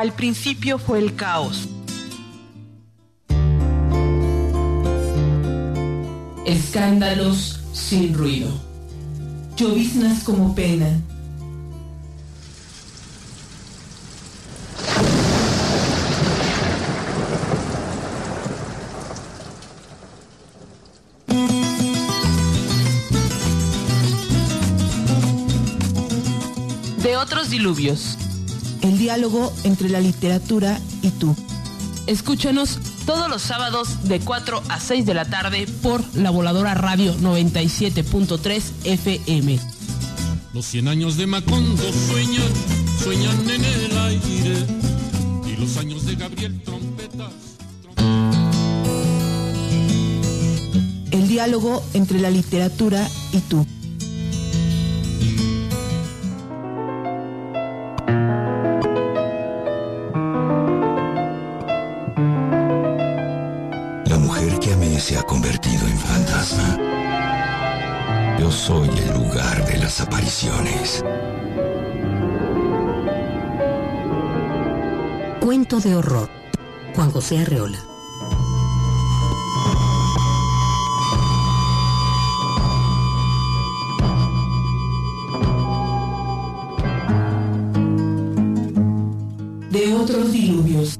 Al principio fue el caos. Escándalos sin ruido. Lloviznas como pena. De otros diluvios. El diálogo entre la literatura y tú. Escúchanos todos los sábados de 4 a 6 de la tarde por La Voladora Radio 97.3 FM. Los 100 años de Macondo sueñan en el aire, y los años de Gabriel trompetas. El diálogo entre la literatura y tú. Se ha convertido en fantasma. Yo soy el lugar de las apariciones. Cuento de horror. Juan José Arreola. De otros diluvios.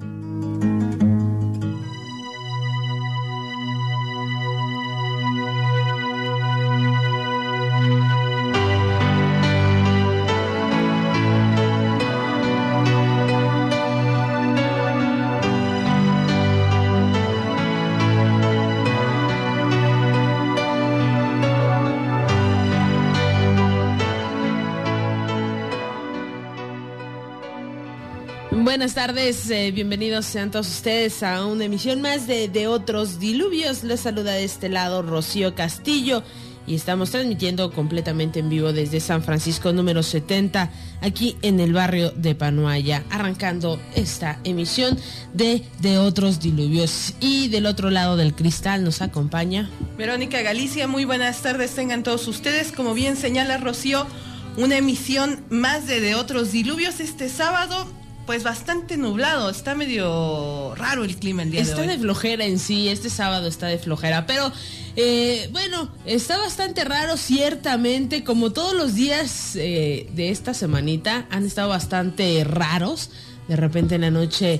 Buenas tardes, bienvenidos sean todos ustedes a una emisión más de Otros Diluvios. Les saluda de este lado Rocío Castillo y estamos transmitiendo completamente en vivo desde San Francisco número 70, aquí en el barrio de Panuaya, arrancando esta emisión de Otros Diluvios. Y del otro lado del cristal nos acompaña Verónica Galicia. Muy buenas tardes tengan todos ustedes. Como bien señala Rocío, una emisión más de Otros Diluvios este sábado. Pues bastante nublado, está medio raro el clima el día de hoy. Está de flojera en sí, este sábado está de flojera, pero bueno, está bastante raro ciertamente, como todos los días de esta semanita han estado bastante raros. De repente en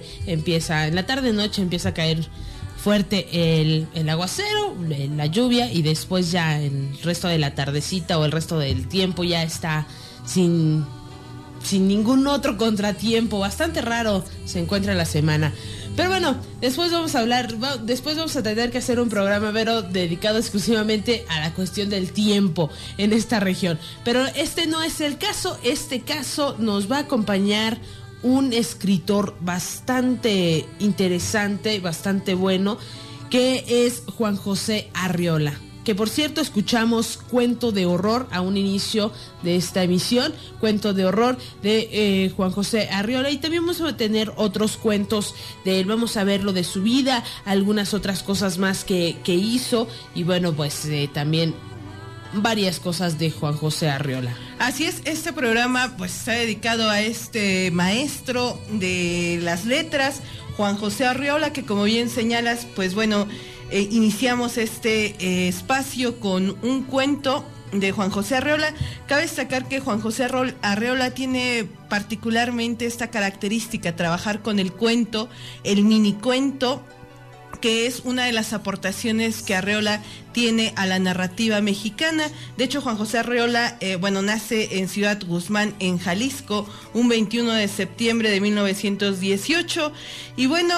la tarde-noche empieza a caer fuerte el aguacero, la lluvia, y después ya el resto de la tardecita o el resto del tiempo ya está sin ningún otro contratiempo. Bastante raro se encuentra la semana. Pero bueno, después vamos a tener que hacer un programa, Vero, dedicado exclusivamente a la cuestión del tiempo en esta región. Pero este no es el caso. Este caso nos va a acompañar un escritor bastante interesante, bastante bueno, que es Juan José Arreola. Que por cierto escuchamos Cuento de Horror a un inicio de esta emisión, Cuento de Horror de Juan José Arreola, y también vamos a tener otros cuentos de él. Vamos a ver lo de su vida, algunas otras cosas más que hizo, y bueno, pues también varias cosas de Juan José Arreola. Así es, este programa pues está dedicado a este maestro de las letras, Juan José Arreola, que como bien señalas, pues bueno, iniciamos este espacio con un cuento de Juan José Arreola. Cabe destacar que Juan José Arreola tiene particularmente esta característica, trabajar con el cuento, el minicuento, que es una de las aportaciones que Arreola tiene a la narrativa mexicana. De hecho, Juan José Arreola, nace en Ciudad Guzmán, en Jalisco, un 21 de septiembre de 1918. Y bueno,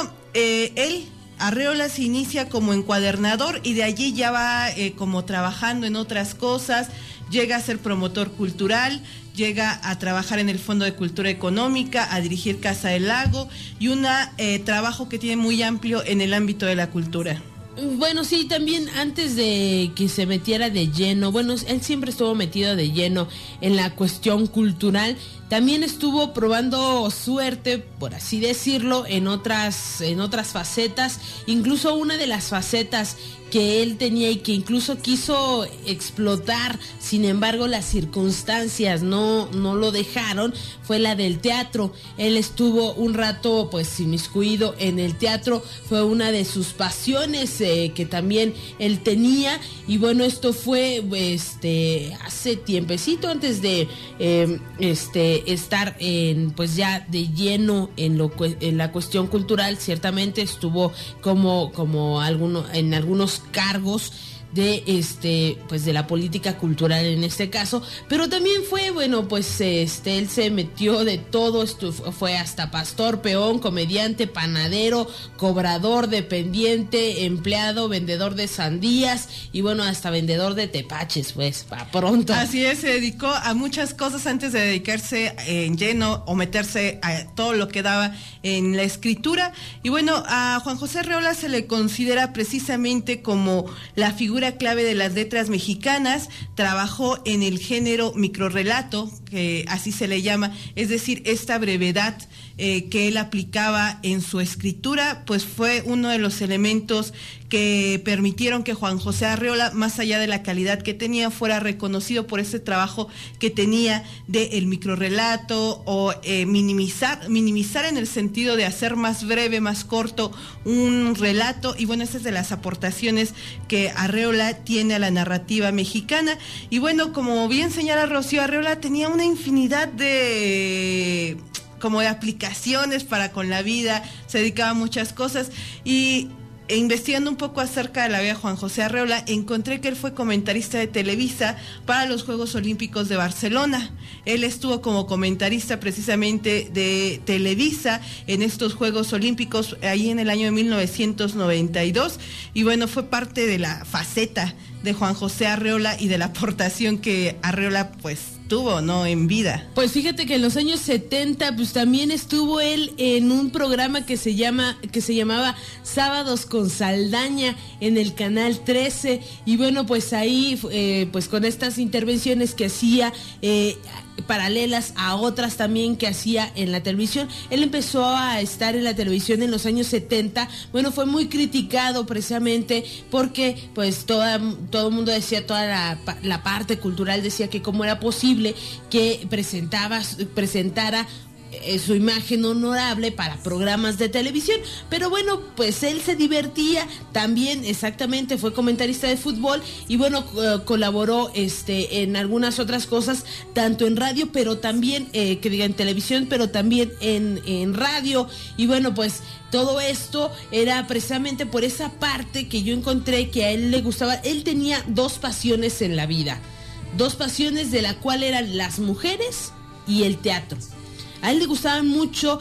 Arreola se inicia como encuadernador y de allí ya va como trabajando en otras cosas. Llega a ser promotor cultural, llega a trabajar en el Fondo de Cultura Económica, a dirigir Casa del Lago y un trabajo que tiene muy amplio en el ámbito de la cultura. Bueno, sí, también antes de que se metiera de lleno, bueno, él siempre estuvo metido de lleno en la cuestión cultural. También estuvo probando suerte, por así decirlo, en otras facetas. Incluso una de las facetas que él tenía y que incluso quiso explotar, sin embargo las circunstancias no lo dejaron, fue la del teatro. Él estuvo un rato pues inmiscuido en el teatro, fue una de sus pasiones que también él tenía, y bueno, esto fue hace tiempecito antes de estar pues ya de lleno en la cuestión cultural. Ciertamente estuvo como en algunos cargos de pues de la política cultural en este caso, pero también fue pues él se metió de todo. Esto fue hasta pastor, peón, comediante, panadero, cobrador, dependiente, empleado, vendedor de sandías y bueno, hasta vendedor de tepaches, pues para pronto. Así es, se dedicó a muchas cosas antes de dedicarse en lleno o meterse a todo lo que daba en la escritura. Y bueno, a Juan José Arreola se le considera precisamente como la figura clave de las letras mexicanas. Trabajó en el género microrrelato, que así se le llama, es decir, esta brevedad que él aplicaba en su escritura, pues fue uno de los elementos que permitieron que Juan José Arreola, más allá de la calidad que tenía, fuera reconocido por ese trabajo que tenía del microrrelato o minimizar en el sentido de hacer más breve, más corto un relato. Y bueno, esa es de las aportaciones que Arreola tiene a la narrativa mexicana. Y bueno, como bien señala Rocío, Arreola tenía una infinidad de aplicaciones para con la vida, se dedicaba a muchas cosas. Y investigando un poco acerca de la vida de Juan José Arreola, encontré que él fue comentarista de Televisa para los Juegos Olímpicos de Barcelona. Él estuvo como comentarista precisamente de Televisa en estos Juegos Olímpicos ahí en el año de 1992, y bueno, fue parte de la faceta de Juan José Arreola y de la aportación que Arreola pues tuvo, ¿no?, en vida. Pues fíjate que en los años 70 pues también estuvo él en un programa que se llamaba Sábados con Saldaña en el Canal 13, y bueno, pues ahí pues con estas intervenciones que hacía paralelas a otras también que hacía en la televisión. Él empezó a estar en la televisión en los años 70. Bueno, fue muy criticado precisamente porque pues todo el mundo decía, toda la parte cultural decía que cómo era posible que presentara su imagen honorable para programas de televisión. Pero bueno, pues él se divertía también, exactamente, fue comentarista de fútbol y bueno, colaboró en algunas otras cosas, tanto en radio, pero también en televisión, pero también en radio. Y bueno, pues todo esto era precisamente por esa parte que yo encontré que a él le gustaba. Él tenía dos pasiones en la vida, dos pasiones de la cual eran las mujeres y el teatro. A él le gustaban mucho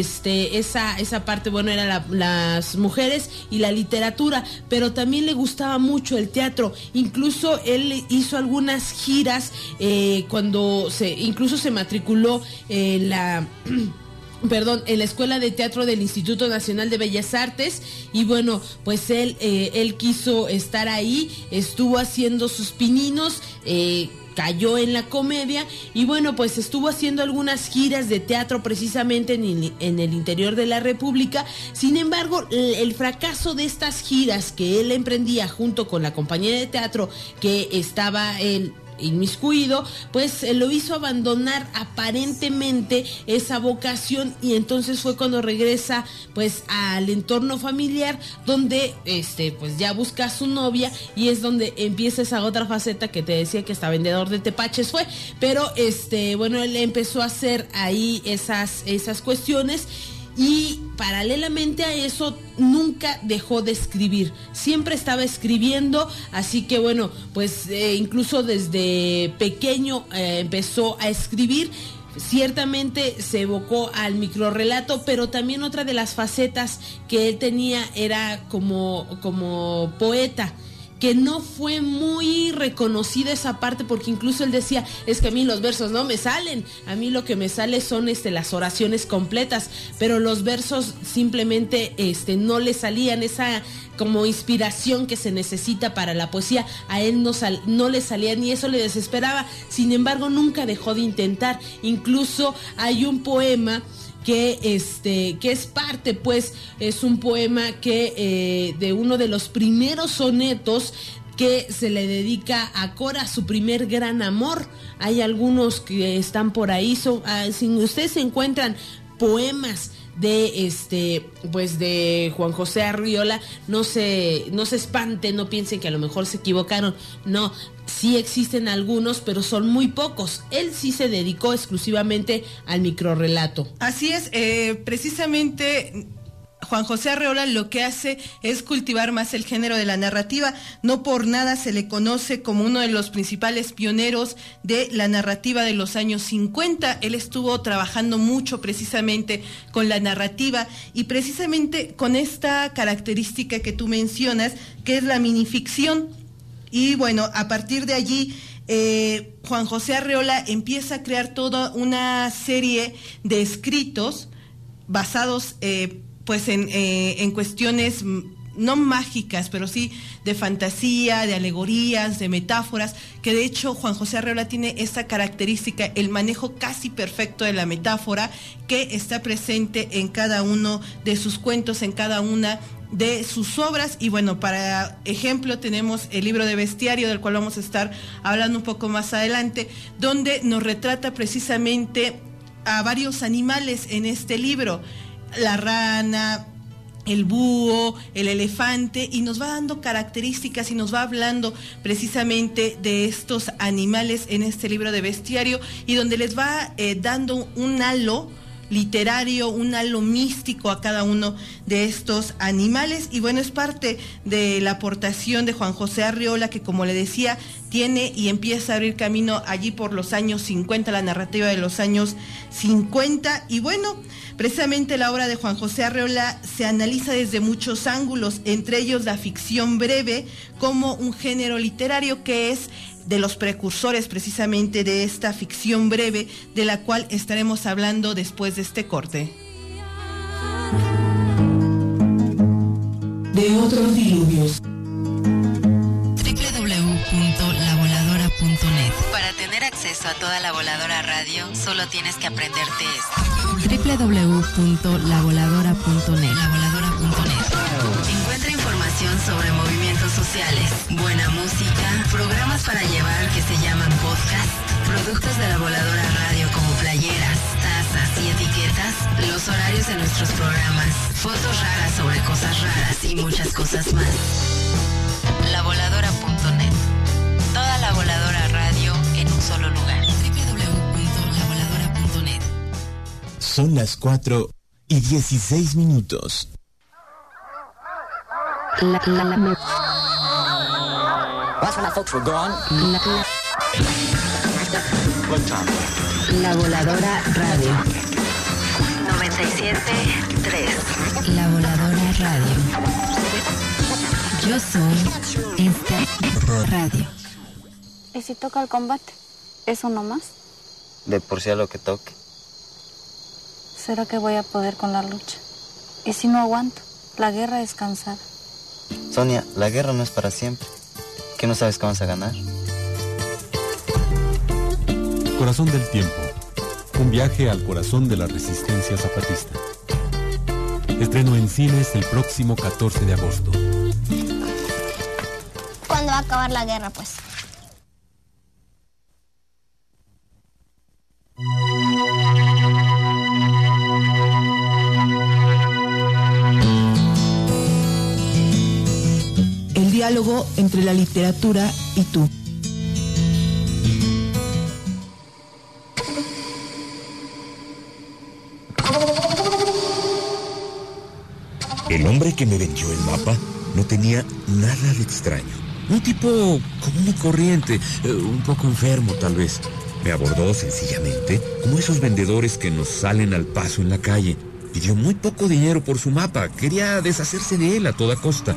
esa parte, bueno, eran las mujeres y la literatura, pero también le gustaba mucho el teatro. Incluso él hizo algunas giras incluso se matriculó en la Escuela de Teatro del Instituto Nacional de Bellas Artes, y bueno, pues él quiso estar ahí, estuvo haciendo sus pininos, cayó en la comedia y bueno, pues estuvo haciendo algunas giras de teatro precisamente en el interior de la República. Sin embargo, el fracaso de estas giras que él emprendía junto con la compañía de teatro que estaba inmiscuido, pues lo hizo abandonar aparentemente esa vocación, y entonces fue cuando regresa pues al entorno familiar, donde pues ya busca a su novia, y es donde empieza esa otra faceta que te decía que hasta vendedor de tepaches fue. Pero bueno, él empezó a hacer ahí esas cuestiones, y paralelamente a eso nunca dejó de escribir, siempre estaba escribiendo. Así que bueno, pues incluso desde pequeño empezó a escribir. Ciertamente se evocó al microrrelato, pero también otra de las facetas que él tenía era como poeta, que no fue muy reconocida esa parte, porque incluso él decía, es que a mí los versos no me salen, a mí lo que me sale son las oraciones completas, pero los versos simplemente no le salían, esa como inspiración que se necesita para la poesía, a él no le salían, y eso le desesperaba. Sin embargo, nunca dejó de intentar. Incluso hay un poema que es parte, pues, es un poema que de uno de los primeros sonetos que se le dedica a Cora, su primer gran amor. Hay algunos que están por ahí, si ustedes se encuentran poemas de pues de Juan José Arriola, no se espanten, no piensen que a lo mejor se equivocaron, no, sí existen algunos, pero son muy pocos. Él sí se dedicó exclusivamente al microrrelato. Así es, precisamente Juan José Arriola lo que hace es cultivar más el género de la narrativa. No por nada se le conoce como uno de los principales pioneros de la narrativa de los años 50. Él estuvo trabajando mucho precisamente con la narrativa y precisamente con esta característica que tú mencionas, que es la minificción. Y bueno, a partir de allí Juan José Arriola empieza a crear toda una serie de escritos basados pues en cuestiones no mágicas, pero sí de fantasía, de alegorías, de metáforas, que de hecho Juan José Arriola tiene esta característica, el manejo casi perfecto de la metáfora, que está presente en cada uno de sus cuentos, en cada una de sus obras. Y bueno, para ejemplo tenemos el libro de Bestiario, del cual vamos a estar hablando un poco más adelante, donde nos retrata precisamente a varios animales en este libro: la rana, el búho, el elefante, y nos va dando características y nos va hablando precisamente de estos animales en este libro de Bestiario, y donde les va dando un halo literario, un halo místico a cada uno de estos animales. Y bueno, es parte de la aportación de Juan José Arriola, que como le decía, tiene y empieza a abrir camino allí por los años 50, la narrativa de los años 50. Y bueno, precisamente la obra de Juan José Arriola se analiza desde muchos ángulos, entre ellos la ficción breve como un género literario que es de los precursores precisamente de esta ficción breve, de la cual estaremos hablando después de este corte. De otros diluvios. www.lavoladora.net. Para tener acceso a toda La Voladora Radio, solo tienes que aprenderte esto. www.lavoladora.net. Encuentra información sobre movimientos sociales, buena música, programas para llevar que se llaman podcast, productos de La Voladora Radio como playeras, tazas y etiquetas, los horarios de nuestros programas, fotos raras sobre cosas raras y muchas cosas más. Lavoladora.net. Toda La Voladora Radio en un solo lugar. www.lavoladora.net. Son las 4:16. La Voladora Radio 97.3. La Voladora Radio. Yo soy esta radio. ¿Y si toca el combate? ¿Eso nomás? De por sí a lo que toque. ¿Será que voy a poder con la lucha? ¿Y si no aguanto? La guerra es cansada. Sonia, la guerra no es para siempre. ¿Qué no sabes que vas a ganar? Corazón del tiempo. Un viaje al corazón de la resistencia zapatista. Estreno en cines el próximo 14 de agosto. ¿Cuándo va a acabar la guerra, pues? El diálogo entre la literatura y tú. El hombre que me vendió el mapa no tenía nada de extraño. Un tipo común y corriente, un poco enfermo tal vez. Me abordó sencillamente como esos vendedores que nos salen al paso en la calle. Pidió muy poco dinero por su mapa, quería deshacerse de él a toda costa.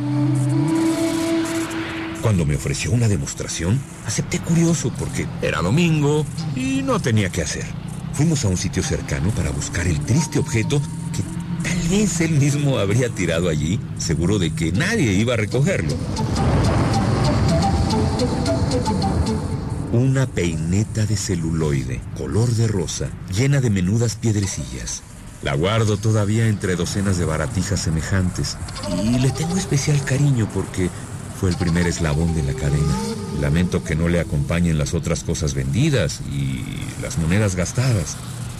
Cuando me ofreció una demostración, acepté curioso porque era domingo y no tenía qué hacer. Fuimos a un sitio cercano para buscar el triste objeto que tal vez él mismo habría tirado allí, seguro de que nadie iba a recogerlo. Una peineta de celuloide, color de rosa, llena de menudas piedrecillas. La guardo todavía entre docenas de baratijas semejantes y le tengo especial cariño porque fue el primer eslabón de la cadena. Lamento que no le acompañen las otras cosas vendidas y las monedas gastadas.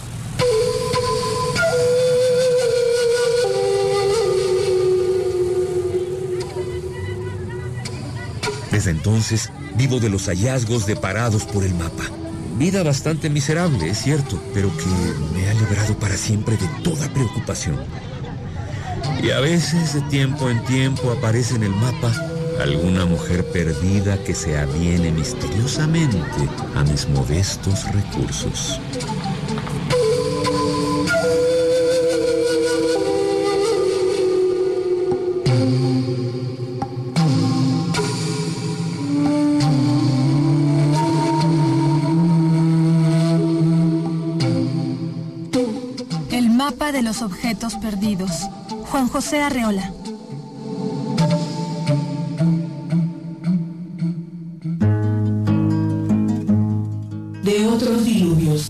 Desde entonces vivo de los hallazgos deparados por el mapa. Vida bastante miserable, es cierto, pero que me ha librado para siempre de toda preocupación. Y a veces, de tiempo en tiempo, aparece en el mapa alguna mujer perdida que se aviene misteriosamente a mis modestos recursos. El mapa de los objetos perdidos. Juan José Arreola. De otros diluvios.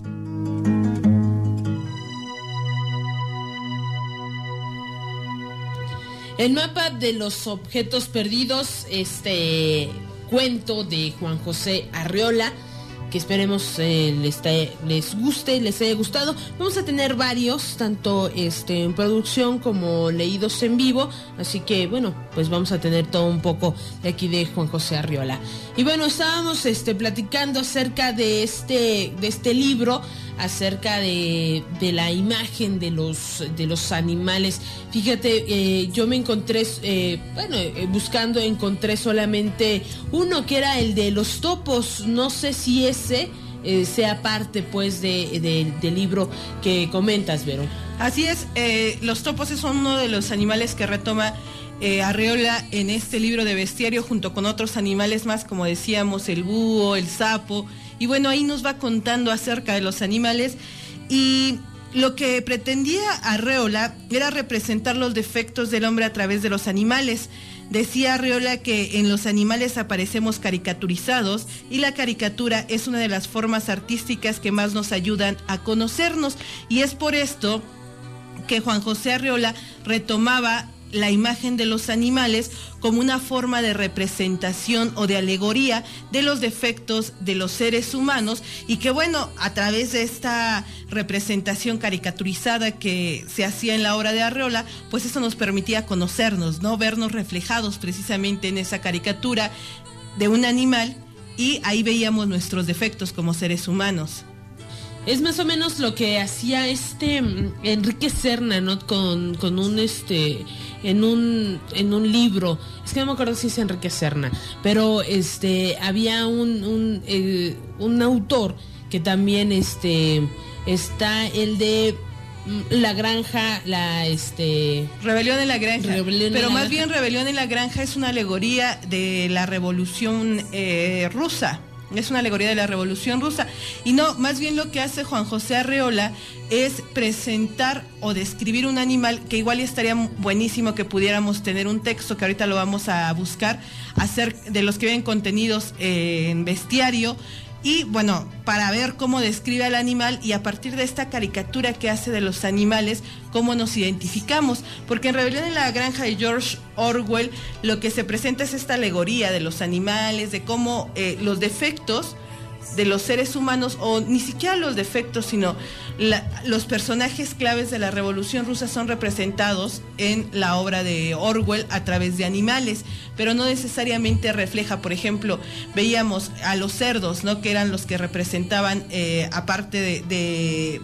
El mapa de los objetos perdidos, este cuento de Juan José Arreola, que esperemos les guste, les haya gustado. Vamos a tener varios, tanto en producción como leídos en vivo, así que bueno, pues vamos a tener todo un poco de aquí de Juan José Arreola. Y bueno, estábamos platicando acerca de este libro, acerca de la imagen de los animales. Fíjate, yo me encontré, buscando encontré solamente uno que era el de los topos. No sé si ese sea parte pues del libro que comentas, Vero. Así es, los topos son uno de los animales que retoma Arreola en este libro de bestiario, junto con otros animales más, como decíamos, el búho, el sapo. Y bueno, ahí nos va contando acerca de los animales, y lo que pretendía Arreola era representar los defectos del hombre a través de los animales. Decía Arreola que en los animales aparecemos caricaturizados, y la caricatura es una de las formas artísticas que más nos ayudan a conocernos, y es por esto que Juan José Arreola retomaba la imagen de los animales como una forma de representación o de alegoría de los defectos de los seres humanos, y que bueno, a través de esta representación caricaturizada que se hacía en la obra de Arreola, pues eso nos permitía conocernos, ¿no? Vernos reflejados precisamente en esa caricatura de un animal, y ahí veíamos nuestros defectos como seres humanos. Es más o menos lo que hacía Enrique Serna, ¿no? Con un en un libro. Es que no me acuerdo si es Enrique Serna, pero había un autor que también está el de La Granja, Rebelión en la Granja. Pero más bien Rebelión en la Granja es una alegoría de la Revolución Rusa. Es una alegoría de la Revolución Rusa. Y no, más bien lo que hace Juan José Arreola es presentar o describir un animal, que igual estaría buenísimo que pudiéramos tener un texto, que ahorita lo vamos a buscar, de los que ven contenidos en bestiario. Y bueno, para ver cómo describe al animal, y a partir de esta caricatura que hace de los animales, cómo nos identificamos. Porque en Rebelión en la Granja de George Orwell lo que se presenta es esta alegoría de los animales, de cómo los defectos de los seres humanos, o ni siquiera los defectos, sino los personajes claves de la Revolución Rusa son representados en la obra de Orwell a través de animales, pero no necesariamente refleja. Por ejemplo, veíamos a los cerdos, ¿no? Que eran los que representaban, aparte de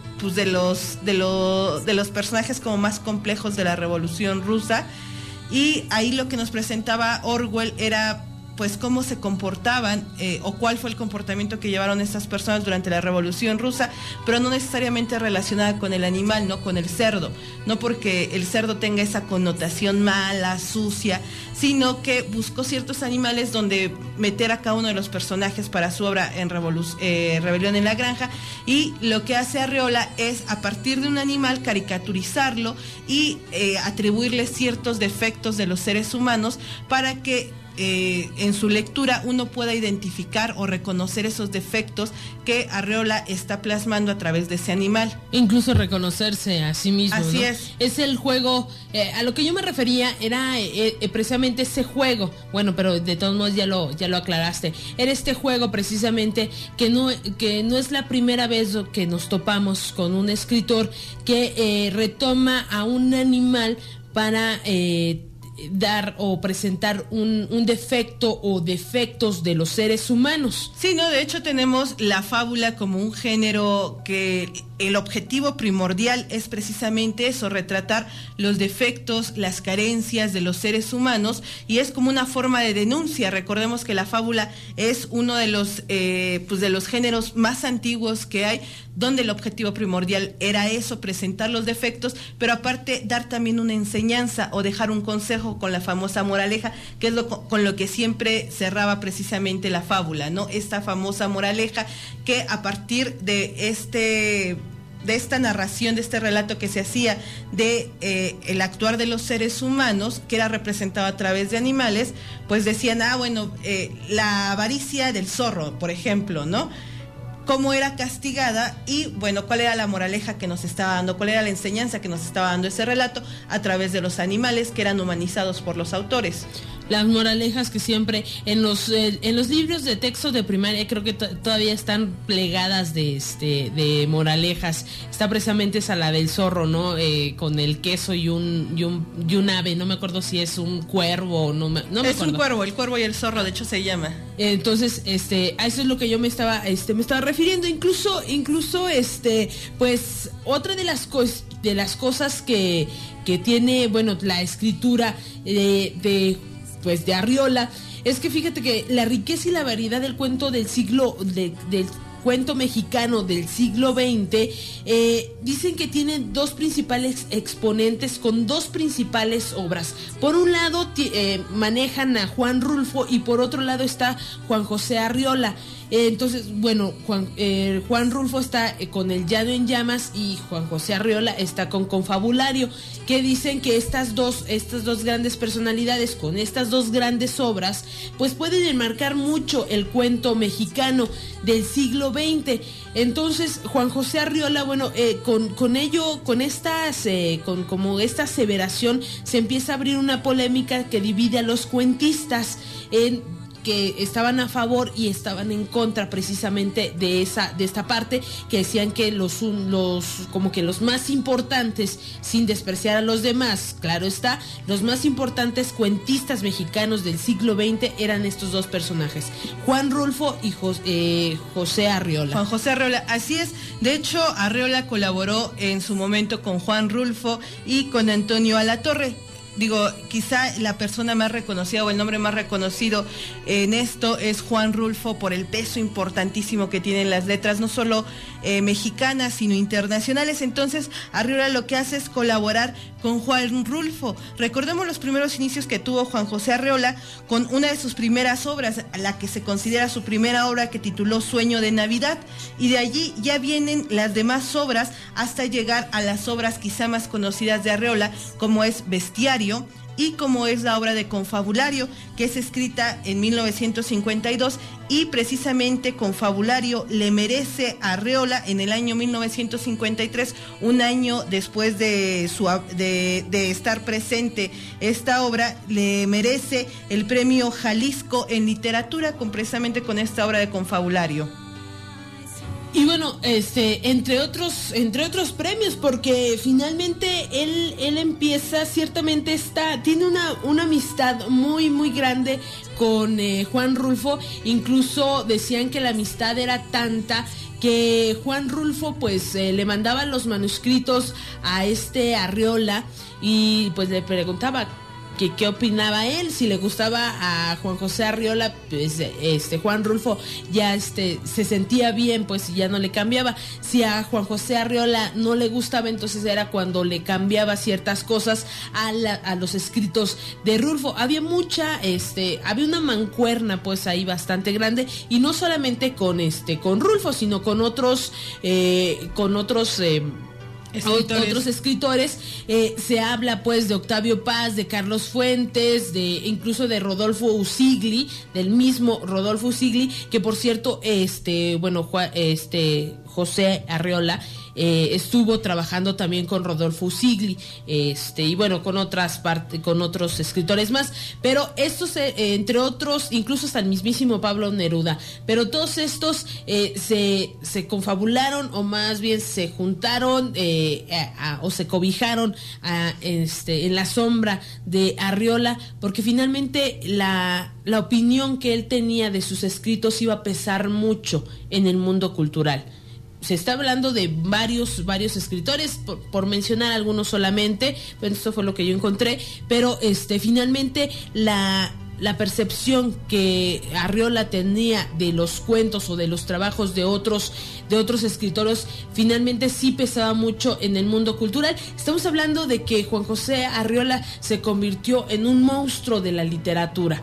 los personajes como más complejos de la Revolución Rusa, y ahí lo que nos presentaba Orwell era pues cómo se comportaban, o cuál fue el comportamiento que llevaron estas personas durante la Revolución Rusa, pero no necesariamente relacionada con el animal, no con el cerdo, no porque el cerdo tenga esa connotación mala, sucia, sino que buscó ciertos animales donde meter a cada uno de los personajes para su obra en Rebelión en la Granja. Y lo que hace Arreola es, a partir de un animal, caricaturizarlo y atribuirle ciertos defectos de los seres humanos, para que en su lectura uno pueda identificar o reconocer esos defectos que Arreola está plasmando a través de ese animal. Incluso reconocerse a sí mismo. Así, ¿no? Es el juego, a lo que yo me refería era precisamente ese juego, bueno, pero de todos modos ya lo aclaraste, era este juego precisamente que no es la primera vez que nos topamos con un escritor que retoma a un animal para dar o presentar un defecto o defectos de los seres humanos. Sí, no, de hecho tenemos la fábula como un género que el objetivo primordial es precisamente eso, retratar los defectos, las carencias de los seres humanos, y es como una forma de denuncia. Recordemos que la fábula es uno de los géneros más antiguos que hay, donde el objetivo primordial era eso, presentar los defectos, pero aparte dar también una enseñanza o dejar un consejo con la famosa moraleja, que es con lo que siempre cerraba precisamente la fábula, ¿no? Esta famosa moraleja que a partir de esta narración, de este relato que se hacía de el actuar de los seres humanos, que era representado a través de animales, pues decían, la avaricia del zorro, por ejemplo, ¿no? Cómo era castigada y, bueno, cuál era la moraleja que nos estaba dando, cuál era la enseñanza que nos estaba dando ese relato a través de los animales que eran humanizados por los autores. Las moralejas que siempre en los libros de texto de primaria creo que todavía están plegadas de moralejas. Está precisamente esa, la del zorro, ¿no? Con el queso y un ave, no me acuerdo si es un cuervo o no me acuerdo. Es un cuervo, el cuervo y el zorro, de hecho se llama. Entonces, a eso es lo que yo me estaba refiriendo. Incluso, pues, otra de las cosas que tiene, bueno, la escritura de Arriola, es que fíjate que la riqueza y la variedad del cuento del cuento mexicano del siglo XX, dicen que tienen dos principales exponentes con dos principales obras. Por un lado manejan a Juan Rulfo y por otro lado está Juan José Arriola. Entonces, bueno, Juan Rulfo está con El Llano en Llamas y Juan José Arriola está con Confabulario, que dicen que estas dos grandes personalidades con estas dos grandes obras pues pueden enmarcar mucho el cuento mexicano del siglo XX. Entonces Juan José Arriola, bueno, con esta aseveración se empieza a abrir una polémica que divide a los cuentistas en que estaban a favor y estaban en contra precisamente de esta parte, que decían que los más importantes, sin despreciar a los demás, claro está, los más importantes cuentistas mexicanos del siglo XX eran estos dos personajes, Juan Rulfo y José Arriola. Juan José Arriola, así es. De hecho, Arriola colaboró en su momento con Juan Rulfo y con Antonio Alatorre. Digo, quizá la persona más reconocida o el nombre más reconocido en esto es Juan Rulfo, por el peso importantísimo que tienen las letras, no solo mexicanas, sino internacionales. Entonces, Arriola lo que hace es colaborar con Juan Rulfo. Recordemos los primeros inicios que tuvo Juan José Arriola con una de sus primeras obras, la que se considera su primera obra, que tituló Sueño de Navidad, y de allí ya vienen las demás obras hasta llegar a las obras quizá más conocidas de Arriola, como es Bestiario y como es la obra de Confabulario, que es escrita en 1952, y precisamente Confabulario le merece a Arriola en el año 1953, un año después de estar presente esta obra, le merece el premio Jalisco en literatura precisamente con esta obra de Confabulario. Y bueno, entre otros premios, porque finalmente él empieza, ciertamente tiene una amistad muy muy grande con Juan Rulfo. Incluso decían que la amistad era tanta que Juan Rulfo pues le mandaba los manuscritos a Arriola y pues le preguntaba que qué opinaba él, si le gustaba a Juan José Arriola, pues Juan Rulfo ya se sentía bien, pues ya no le cambiaba. Si a Juan José Arriola no le gustaba, entonces era cuando le cambiaba ciertas cosas a los escritos de Rulfo. Había había una mancuerna pues ahí bastante grande, y no solamente con Rulfo, sino con otros otros escritores. Se habla pues de Octavio Paz, de Carlos Fuentes, incluso de Rodolfo Usigli, del mismo Rodolfo Usigli, que por cierto, José Arreola estuvo trabajando también con Rodolfo Usigli, y bueno, con otros escritores más, pero estos, entre otros, incluso hasta el mismísimo Pablo Neruda, pero todos estos se confabularon, o más bien se juntaron o se cobijaron en la sombra de Arreola, porque finalmente la opinión que él tenía de sus escritos iba a pesar mucho en el mundo cultural. Se está hablando de varios escritores, por mencionar algunos solamente, bueno, esto fue lo que yo encontré, pero finalmente la percepción que Arreola tenía de los cuentos o de los trabajos de otros escritores finalmente sí pesaba mucho en el mundo cultural. Estamos hablando de que Juan José Arreola se convirtió en un monstruo de la literatura.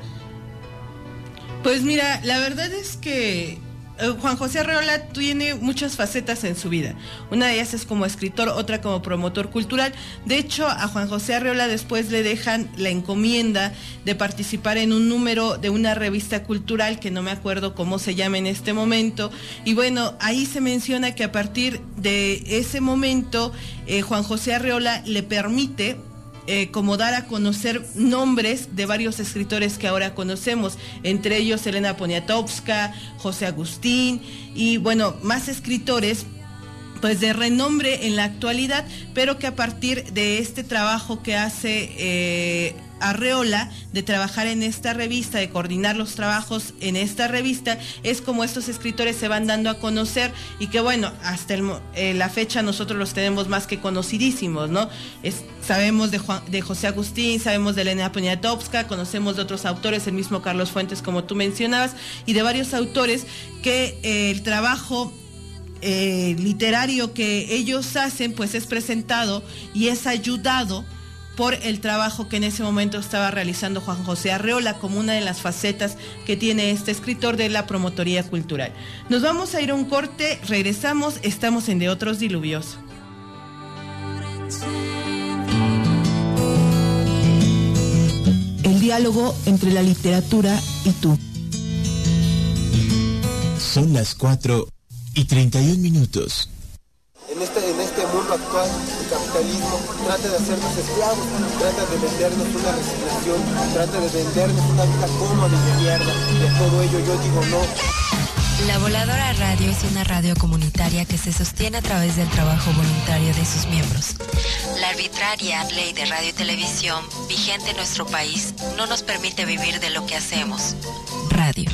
Pues mira, la verdad es que Juan José Arreola tiene muchas facetas en su vida. Una de ellas es como escritor, otra como promotor cultural. De hecho, a Juan José Arreola después le dejan la encomienda de participar en un número de una revista cultural que no me acuerdo cómo se llama en este momento. Y bueno, ahí se menciona que a partir de ese momento, Juan José Arreola le permite como dar a conocer nombres de varios escritores que ahora conocemos, entre ellos Elena Poniatowska, José Agustín y bueno, más escritores pues de renombre en la actualidad, pero que a partir de este trabajo que hace Arreola, de trabajar en esta revista, de coordinar los trabajos en esta revista, es como estos escritores se van dando a conocer y que bueno, hasta la fecha nosotros los tenemos más que conocidísimos, ¿no? Sabemos de José Agustín, sabemos de Elena Poniatowska, conocemos de otros autores, el mismo Carlos Fuentes como tú mencionabas, y de varios autores que el trabajo literario que ellos hacen pues es presentado y es ayudado por el trabajo que en ese momento estaba realizando Juan José Arreola como una de las facetas que tiene este escritor de la promotoría cultural. Nos vamos a ir a un corte, regresamos, estamos en De Otros Diluvios. El diálogo entre la literatura y tú. Son las 4:31. En este mundo actual, el capitalismo trata de hacernos esclavos, trata de vendernos una resignación, trata de vendernos una vida cómoda y de mierda. De todo ello yo digo no. La Voladora Radio es una radio comunitaria que se sostiene a través del trabajo voluntario de sus miembros. La arbitraria ley de radio y televisión vigente en nuestro país no nos permite vivir de lo que hacemos. Radio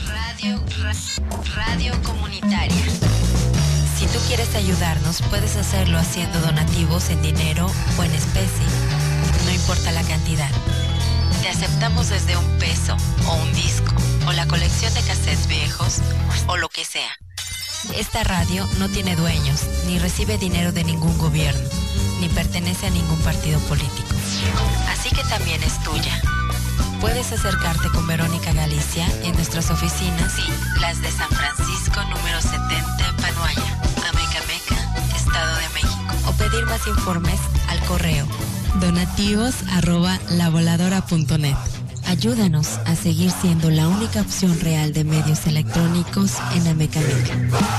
comunitaria. Si tú quieres ayudarnos, puedes hacerlo haciendo donativos en dinero o en especie. No importa la cantidad. Te aceptamos desde $1 o un disco o la colección de cassettes viejos o lo que sea. Esta radio no tiene dueños, ni recibe dinero de ningún gobierno, ni pertenece a ningún partido político. Así que también es tuya. Puedes acercarte con Verónica Galicia en nuestras oficinas y las de San Francisco número 70 en Panuaya, Amecameca, Estado de México. O pedir más informes al correo donativos@lavoladora.net. Ayúdanos a seguir siendo la única opción real de medios electrónicos en Amecameca.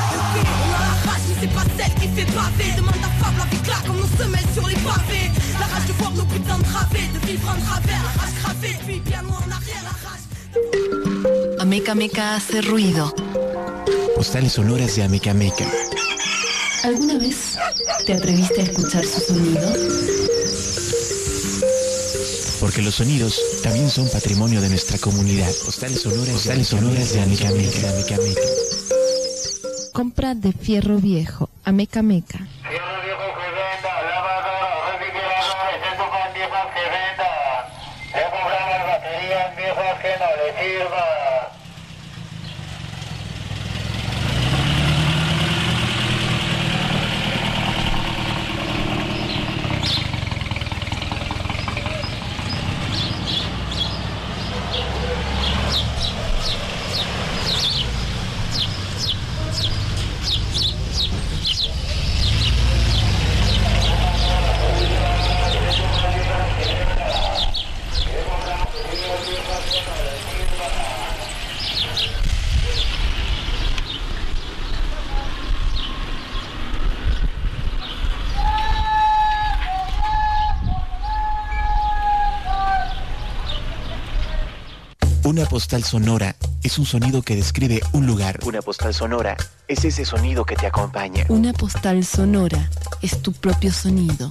Amecameca hace ruido. Postales sonoras de Amecameca. ¿Alguna vez te atreviste a escuchar su sonido? Porque los sonidos también son patrimonio de nuestra comunidad. Postales sonoras de Amecameca. Compra de fierro viejo, Amecameca. Fierro viejo que venda, lavadora, refrigeradores, estufas viejas que venda. Le compramos baterías viejas que no le sirvan. Una postal sonora es un sonido que describe un lugar. Una postal sonora es ese sonido que te acompaña. Una postal sonora es tu propio sonido.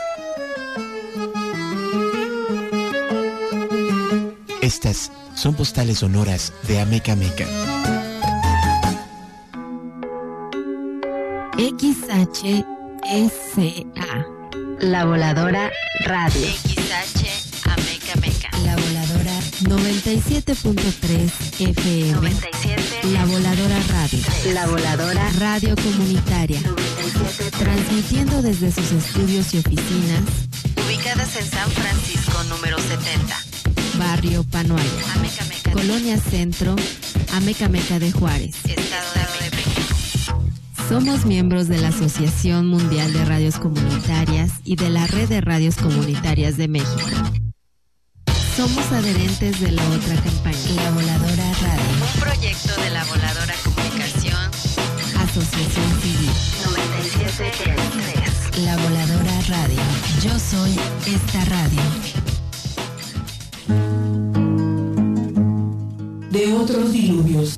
Estas son postales sonoras de Ameca Meca. XHSA, La Voladora Radio. XH Ameca Meca. La Voladora 97.3 FM. 97. La Voladora Radio. La Voladora Radio Comunitaria. Transmitiendo desde sus estudios y oficinas. Ubicadas en San Francisco, número 70. Barrio Panoaya. Ameca Meca. Colonia Centro, Ameca Meca de Juárez. Estado de México. Somos miembros de la Asociación Mundial de Radios Comunitarias y de la Red de Radios Comunitarias de México. Somos adherentes de la otra campaña, La Voladora Radio. Un proyecto de La Voladora Comunicación. Asociación Civil. 97.3. La Voladora Radio. Yo soy esta radio. De otros diluvios.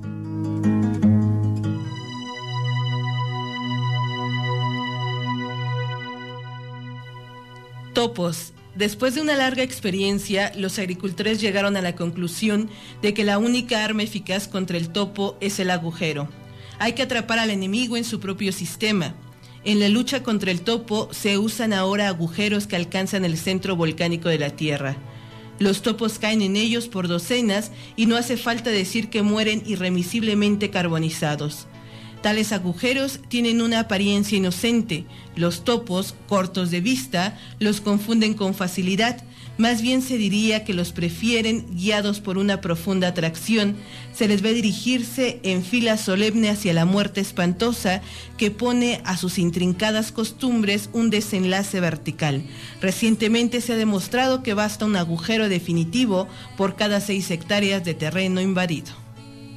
Topos. Después de una larga experiencia, los agricultores llegaron a la conclusión de que la única arma eficaz contra el topo es el agujero. Hay que atrapar al enemigo en su propio sistema. En la lucha contra el topo se usan ahora agujeros que alcanzan el centro volcánico de la Tierra. Los topos caen en ellos por docenas y no hace falta decir que mueren irremisiblemente carbonizados. Tales agujeros tienen una apariencia inocente. Los topos, cortos de vista, los confunden con facilidad. Más bien se diría que los prefieren guiados por una profunda atracción. Se les ve dirigirse en fila solemne hacia la muerte espantosa que pone a sus intrincadas costumbres un desenlace vertical. Recientemente se ha demostrado que basta un agujero definitivo por cada 6 hectáreas de terreno invadido.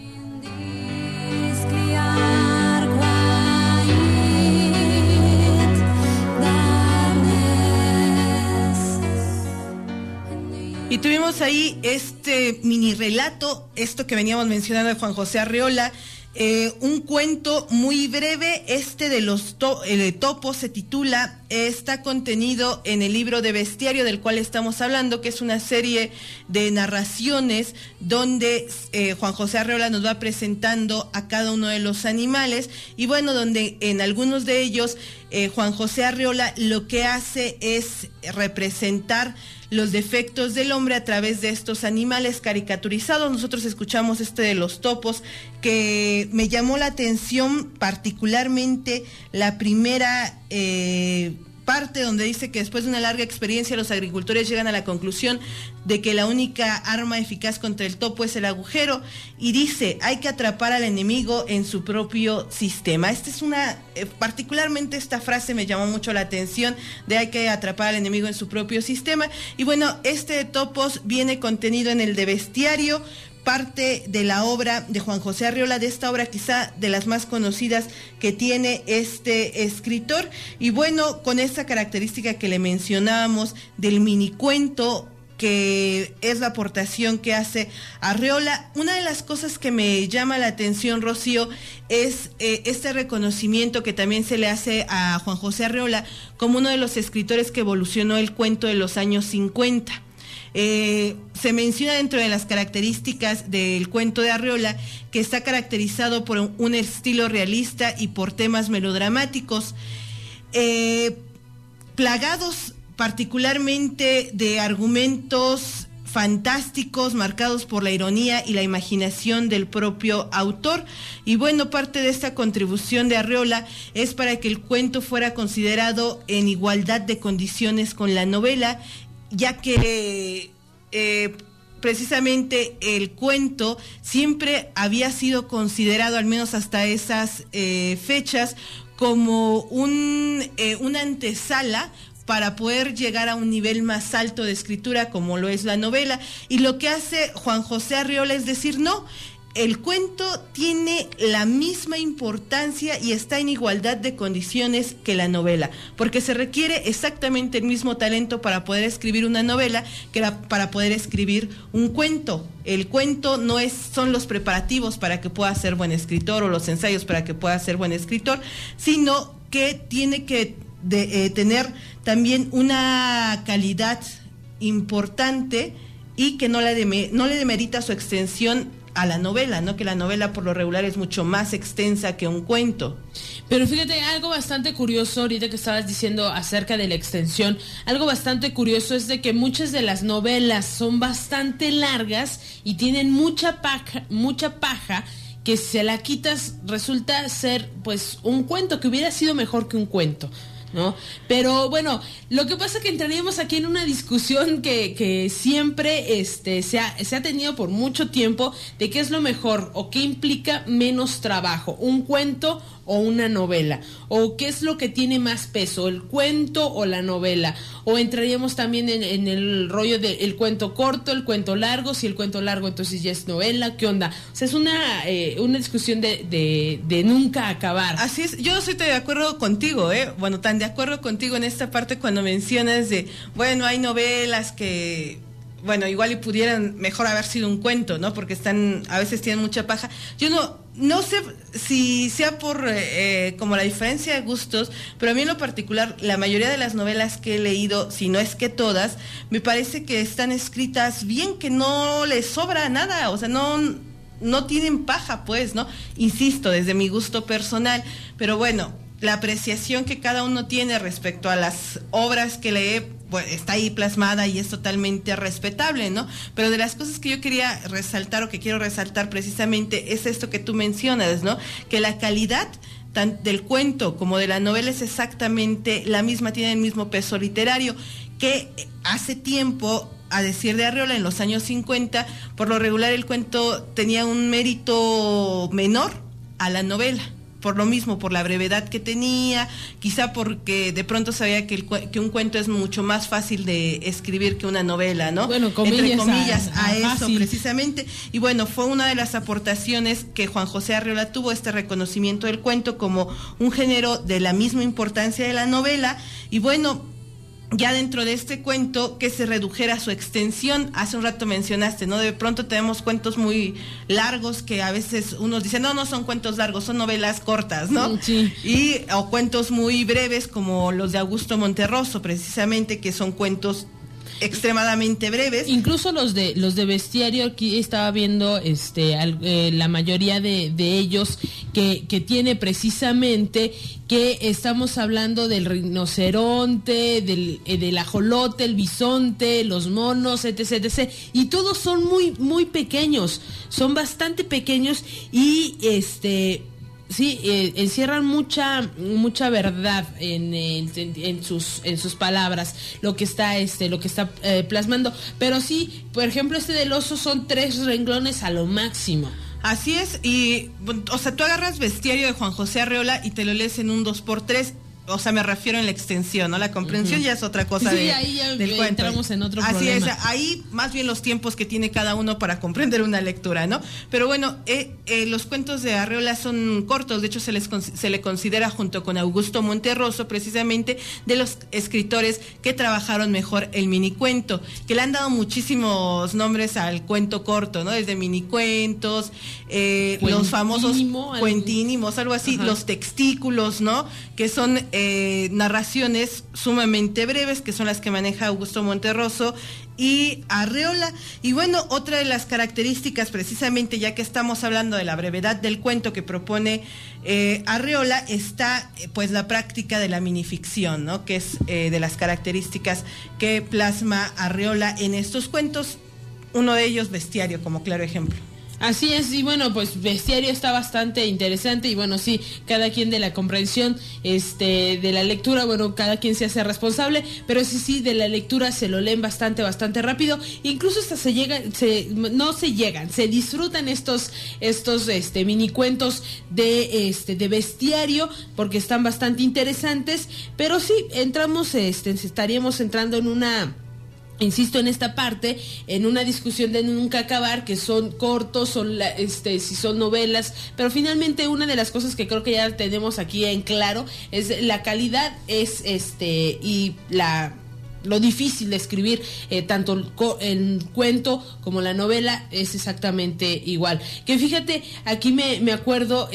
Y tuvimos ahí este mini relato, esto que veníamos mencionando de Juan José Arreola, un cuento muy breve, de los topos se titula, está contenido en el libro de Bestiario del cual estamos hablando, que es una serie de narraciones donde Juan José Arreola nos va presentando a cada uno de los animales y bueno, donde en algunos de ellos Juan José Arreola lo que hace es representar los defectos del hombre a través de estos animales caricaturizados. Nosotros escuchamos de los topos, que me llamó la atención particularmente la primera parte donde dice que después de una larga experiencia los agricultores llegan a la conclusión de que la única arma eficaz contra el topo es el agujero y dice, hay que atrapar al enemigo en su propio sistema. Particularmente esta frase me llamó mucho la atención de hay que atrapar al enemigo en su propio sistema y bueno, de topos viene contenido en el de Bestiario, parte de la obra de Juan José Arreola, de esta obra quizá de las más conocidas que tiene este escritor. Y bueno, con esa característica que le mencionábamos del minicuento, que es la aportación que hace Arreola. Una de las cosas que me llama la atención, Rocío, es este reconocimiento que también se le hace a Juan José Arreola como uno de los escritores que evolucionó el cuento de los años 50. Se menciona dentro de las características del cuento de Arreola que está caracterizado por un estilo realista y por temas melodramáticos, plagados particularmente de argumentos fantásticos marcados por la ironía y la imaginación del propio autor. Y bueno, parte de esta contribución de Arreola es para que el cuento fuera considerado en igualdad de condiciones con la novela, ya que precisamente el cuento siempre había sido considerado, al menos hasta esas fechas, como una antesala para poder llegar a un nivel más alto de escritura como lo es la novela. Y lo que hace Juan José Arreola es decir, no, el cuento tiene la misma importancia y está en igualdad de condiciones que la novela, porque se requiere exactamente el mismo talento para poder escribir una novela que para poder escribir un cuento. El cuento no son los preparativos para que pueda ser buen escritor o los ensayos para que pueda ser buen escritor, sino que tiene que tener también una calidad importante y que no le demerita su extensión a la novela, ¿no? Que la novela por lo regular es mucho más extensa que un cuento. Pero fíjate, algo bastante curioso ahorita que estabas diciendo acerca de la extensión, algo bastante curioso es de que muchas de las novelas son bastante largas y tienen mucha paja, que si se la quitas resulta ser pues un cuento que hubiera sido mejor que un cuento, ¿no? Pero bueno, lo que pasa es que entraríamos aquí en una discusión que siempre se ha tenido por mucho tiempo de qué es lo mejor o qué implica menos trabajo, un cuento o una novela, o qué es lo que tiene más peso, el cuento o la novela, o entraríamos también en el rollo del cuento corto, el cuento largo, si el cuento largo entonces ya es novela, ¿qué onda? O sea, es una discusión de nunca acabar. Así es, yo estoy de acuerdo contigo, bueno, tan de acuerdo contigo en esta parte cuando mencionas de, bueno, hay novelas que, bueno, igual y pudieran mejor haber sido un cuento, ¿no? Porque a veces tienen mucha paja. Yo no sé si sea por como la diferencia de gustos, pero a mí en lo particular, la mayoría de las novelas que he leído, si no es que todas, me parece que están escritas bien, que no les sobra nada, o sea, no tienen paja, pues, ¿no? Insisto, desde mi gusto personal, pero bueno, la apreciación que cada uno tiene respecto a las obras que lee, pues, está ahí plasmada y es totalmente respetable, ¿no? Pero de las cosas que yo quería resaltar o que quiero resaltar precisamente es esto que tú mencionas, ¿no? Que la calidad tanto del cuento como de la novela es exactamente la misma, tiene el mismo peso literario, que hace tiempo, a decir de Arreola, en los años 50, por lo regular el cuento tenía un mérito menor a la novela. Por lo mismo, por la brevedad que tenía, quizá porque de pronto sabía que un cuento es mucho más fácil de escribir que una novela, ¿no? Bueno, entre comillas, a eso fácil. Precisamente. Y bueno, fue una de las aportaciones que Juan José Arreola tuvo, este reconocimiento del cuento como un género de la misma importancia de la novela. Y bueno, ya dentro de este cuento, que se redujera su extensión. Hace un rato mencionaste, ¿no? De pronto tenemos cuentos muy largos que a veces unos dicen, no son cuentos largos, son novelas cortas, ¿no? Sí. O cuentos muy breves como los de Augusto Monterroso, precisamente, que son cuentos extremadamente breves. Incluso los de Bestiario, aquí estaba viendo la mayoría de ellos que tiene precisamente que estamos hablando del rinoceronte, del ajolote, el bisonte, los monos, etc. Y todos son muy, muy pequeños, son bastante pequeños y sí, encierran mucha verdad en sus palabras, lo que está plasmando. Pero sí, por ejemplo, del oso son 3 renglones a lo máximo. Así es, y o sea, tú agarras Bestiario de Juan José Arreola y te lo lees en un 2x3. O sea, me refiero en la extensión, ¿no? La comprensión ya es otra cosa ahí ya del cuento. Entramos en otro Así problema. es, ahí más bien los tiempos que tiene cada uno para comprender una lectura, ¿no? Pero bueno, los cuentos de Arreola son cortos, de hecho se le considera junto con Augusto Monterroso precisamente de los escritores que trabajaron mejor el minicuento, que le han dado muchísimos nombres al cuento corto, ¿no? Desde minicuentos, los famosos cuentínimos, algo así, los textículos, ¿no? Que son narraciones sumamente breves, que son las que maneja Augusto Monterroso y Arreola. Y bueno, otra de las características, precisamente ya que estamos hablando de la brevedad del cuento que propone Arreola, está pues la práctica de la minificción, ¿no? Que es de las características que plasma Arreola en estos cuentos, uno de ellos Bestiario como claro ejemplo. Así es, y bueno, pues Bestiario está bastante interesante y bueno, sí, cada quien de la comprensión de la lectura, bueno, cada quien se hace responsable, pero sí, de la lectura se lo leen bastante rápido, incluso hasta se disfrutan estos minicuentos de Bestiario, porque están bastante interesantes, pero sí, estaríamos entrando en insisto en esta parte, en una discusión de nunca acabar, que son cortos, si son novelas, pero finalmente una de las cosas que creo que ya tenemos aquí en claro es la calidad, y lo difícil de escribir, tanto el cuento como la novela es exactamente igual. Que fíjate, aquí me acuerdo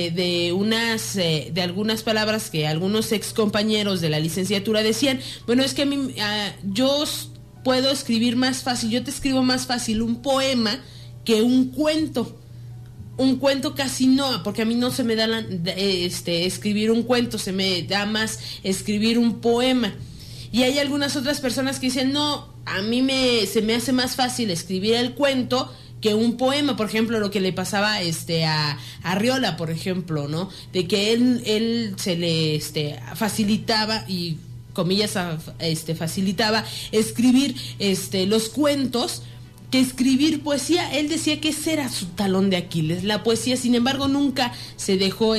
de algunas palabras que algunos ex compañeros de la licenciatura decían. Bueno, es que a mí yo puedo escribir más fácil, yo te escribo más fácil un poema que un cuento. Un cuento casi no, porque a mí no se me da escribir un cuento, se me da más escribir un poema. Y hay algunas otras personas que dicen, no, a mí se me hace más fácil escribir el cuento que un poema. Por ejemplo, lo que le pasaba a Arriola, por ejemplo, ¿no? De que él se le facilitaba, y comillas, facilitaba escribir los cuentos que escribir poesía. Él decía que ese era su talón de Aquiles, la poesía. Sin embargo, nunca se dejó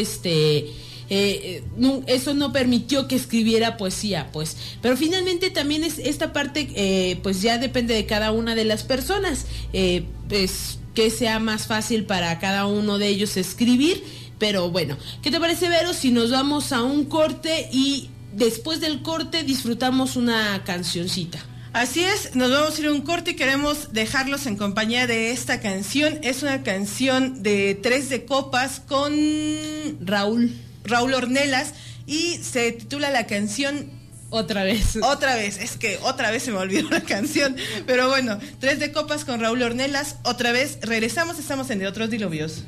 eso no permitió que escribiera poesía, pues. Pero finalmente también es esta parte, pues ya depende de cada una de las personas, pues que sea más fácil para cada uno de ellos escribir. Pero bueno, ¿qué te parece, Vero, si nos vamos a un corte y después del corte disfrutamos una cancioncita? Así es, nos vamos a ir a un corte y queremos dejarlos en compañía de esta canción. Es una canción de Tres de Copas con Raúl Ornelas, y se titula la canción Otra vez, es que otra vez se me olvidó la canción, pero bueno, Tres de Copas con Raúl Ornelas, otra vez. Regresamos, estamos en De Otros Diluvios.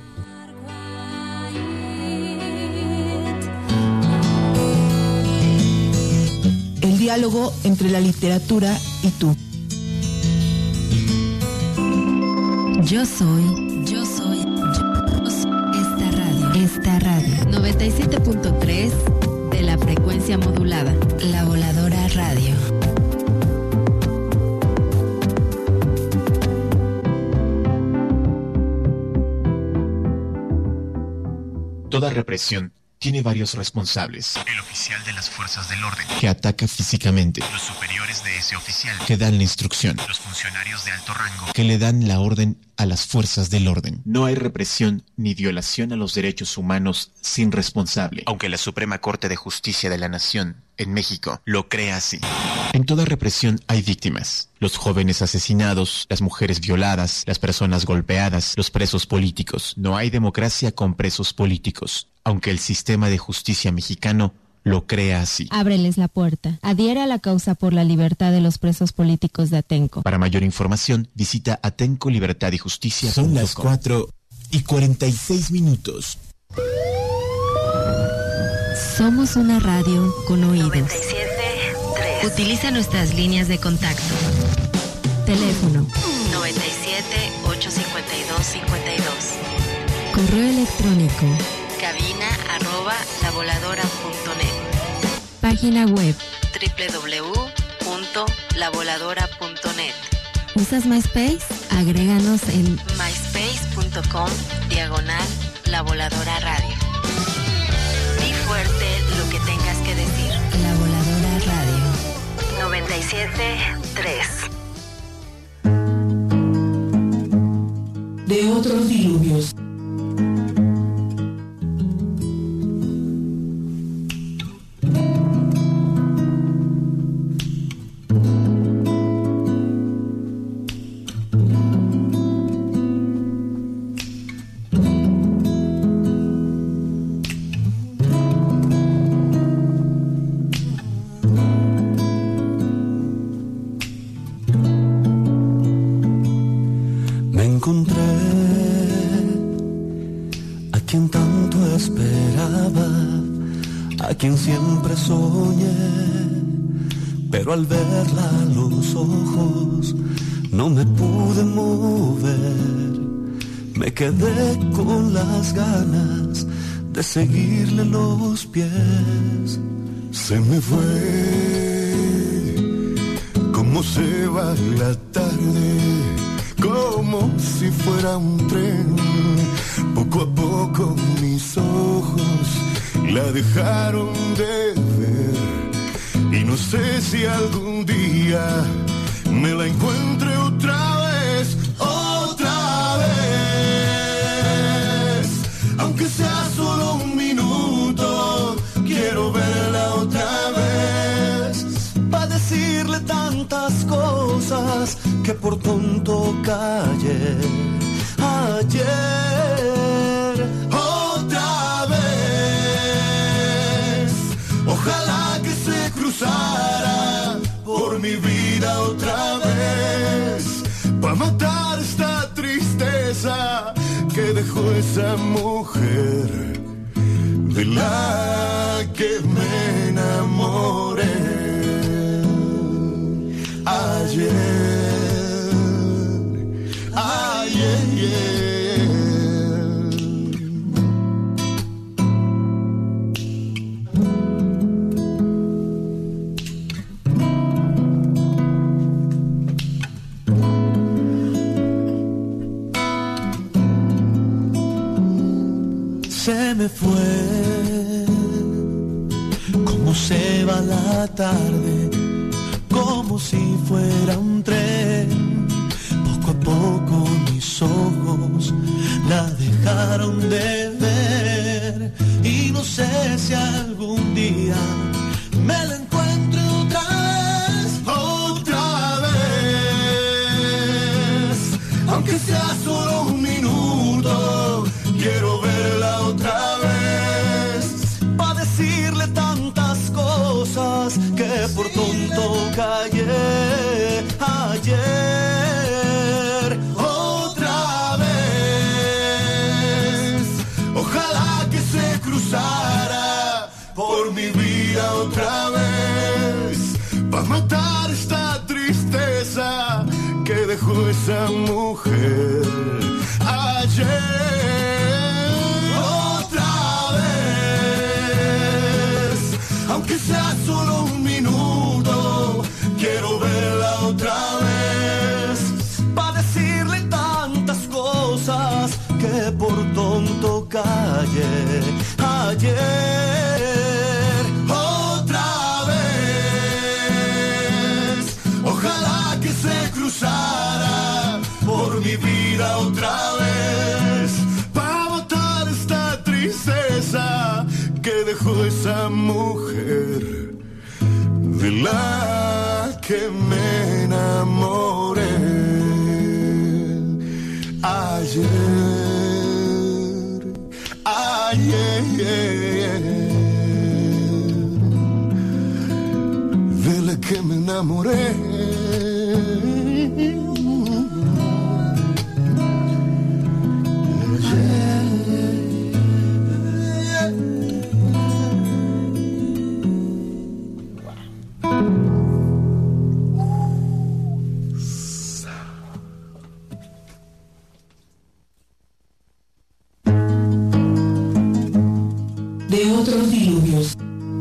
El diálogo entre la literatura y tú. Yo soy esta radio 97.3 de la frecuencia modulada, La Voladora Radio. Toda represión tiene varios responsables. El oficial de las fuerzas del orden, que ataca físicamente. Los superiores de ese oficial, que dan la instrucción. Los funcionarios de alto rango, que le dan la orden a las fuerzas del orden. No hay represión ni violación a los derechos humanos sin responsable, aunque la Suprema Corte de Justicia de la Nación, en México, lo crea así. En toda represión hay víctimas. Los jóvenes asesinados, las mujeres violadas, las personas golpeadas, los presos políticos. No hay democracia con presos políticos, aunque el sistema de justicia mexicano lo crea así. Ábreles la puerta. Adhiere a la causa por la libertad de los presos políticos de Atenco. Para mayor información, visita Atenco Libertad y Justicia. Son las 4:46. Somos una radio con oídos. 97.3. Utiliza nuestras líneas de contacto. Teléfono 97-852-52. Correo electrónico cabina@lavoladora.net. Página web www.lavoladora.net. ¿Usas MySpace? Agréganos en myspace.com/La Voladora Radio. Di fuerte lo que tengas que decir. La Voladora Radio 97.3. De Otros Diluvios. Quien siempre soñé, pero al verla a los ojos no me pude mover. Me quedé con las ganas de seguirle los pies. Se me fue como se va la tarde, como si fuera un tren. Poco a poco mis ojos la dejaron de ver, y no sé si algún día me la encuentre otra vez, aunque sea solo un minuto, quiero verla otra vez, para decirle tantas cosas que por tonto callé ayer. Otra vez, ojalá que se cruzara por mi vida otra vez, para matar esta tristeza que dejó esa mujer de la que me enamoré ayer. Se me fue, como se va la tarde, como si fuera un tren. Poco a poco mis ojos la dejaron de ver, y no sé si algún día me la encuentro otra vez, aunque sea solo un minuto, quiero verla otra vez, para decirle tantas cosas que por tonto callé ayer. Otra vez, ojalá que se cruzara por mi vida otra vez, para matar esta tristeza que dejó esa mujer ayer. Aunque sea solo un minuto, quiero verla otra vez, para decirle tantas cosas que por tonto callé ayer. Otra vez, ojalá que se cruzara por mi vida otra vez, para matar esta tristeza que dejó esa mujer de la que me enamoré ayer, de la que me enamoré. De otros diluvios.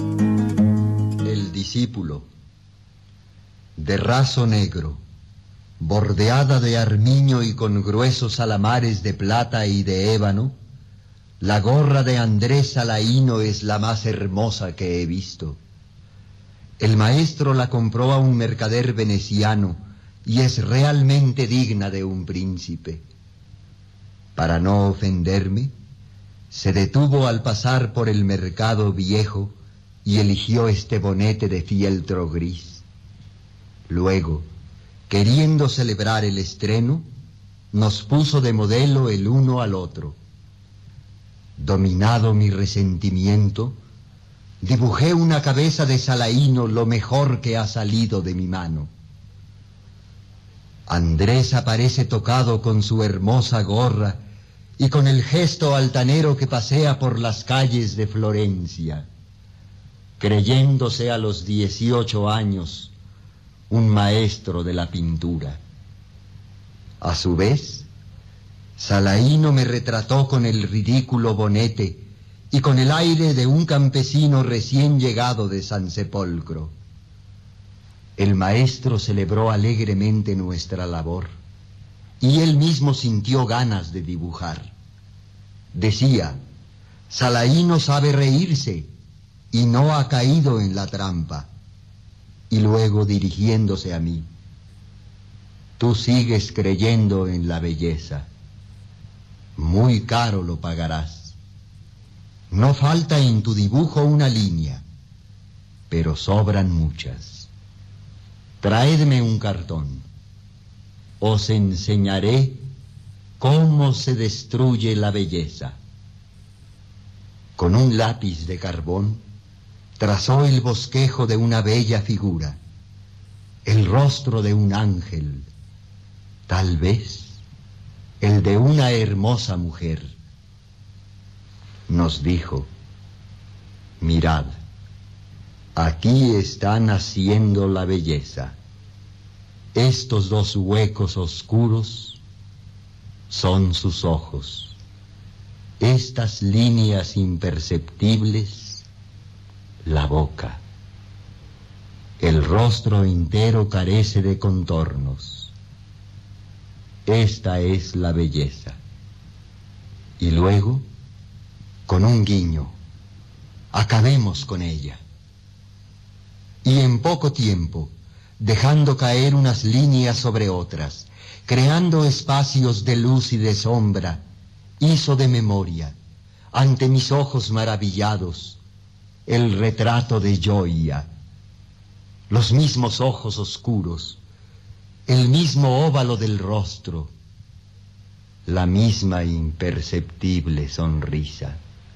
El discípulo, de raso negro, bordeada de armiño y con gruesos alamares de plata y de ébano, la gorra de Andrés Salaíno es la más hermosa que he visto. El maestro la compró a un mercader veneciano y es realmente digna de un príncipe. Para no ofenderme, se detuvo al pasar por el mercado viejo y eligió este bonete de fieltro gris. Luego, queriendo celebrar el estreno, nos puso de modelo el uno al otro. Dominado mi resentimiento, dibujé una cabeza de Salaíno, lo mejor que ha salido de mi mano. Andrés aparece tocado con su hermosa gorra y con el gesto altanero que pasea por las calles de Florencia, creyéndose a los 18 años un maestro de la pintura. A su vez, Salaíno me retrató con el ridículo bonete y con el aire de un campesino recién llegado de San Sepolcro. El maestro celebró alegremente nuestra labor, y él mismo sintió ganas de dibujar. Decía: Salaíno sabe reírse y no ha caído en la trampa. Y luego, dirigiéndose a mí: tú sigues creyendo en la belleza. Muy caro lo pagarás. No falta en tu dibujo una línea, pero sobran muchas. Traedme un cartón. Os enseñaré cómo se destruye la belleza. Con un lápiz de carbón trazó el bosquejo de una bella figura, el rostro de un ángel, tal vez el de una hermosa mujer. Nos dijo: mirad, aquí está naciendo la belleza. Estos dos huecos oscuros son sus ojos. Estas líneas imperceptibles, la boca. El rostro entero carece de contornos. Esta es la belleza. Y luego, con un guiño, acabemos con ella. Y en poco tiempo, dejando caer unas líneas sobre otras, creando espacios de luz y de sombra, hizo de memoria, ante mis ojos maravillados, el retrato de Gioia. Los mismos ojos oscuros, el mismo óvalo del rostro, la misma imperceptible sonrisa.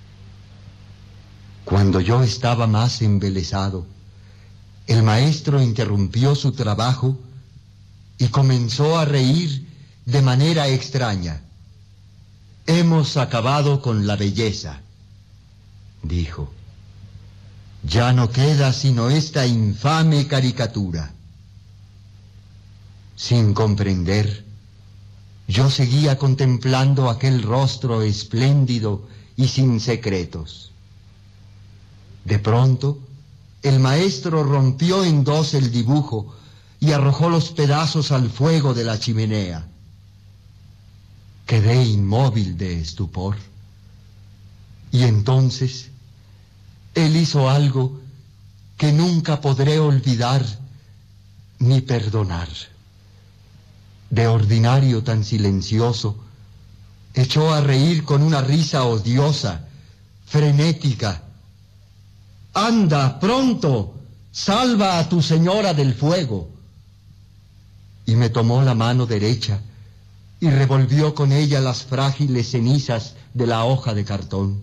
Cuando yo estaba más embelesado, el maestro interrumpió su trabajo y comenzó a reír de manera extraña. Hemos acabado con la belleza, dijo. Ya no queda sino esta infame caricatura. Sin comprender, yo seguía contemplando aquel rostro espléndido y sin secretos. De pronto, el maestro rompió en dos el dibujo y arrojó los pedazos al fuego de la chimenea. Quedé inmóvil de estupor. Y entonces, él hizo algo que nunca podré olvidar ni perdonar. De ordinario tan silencioso, echó a reír con una risa odiosa, frenética. «Anda, pronto, salva a tu señora del fuego». Y me tomó la mano derecha y revolvió con ella las frágiles cenizas de la hoja de cartón.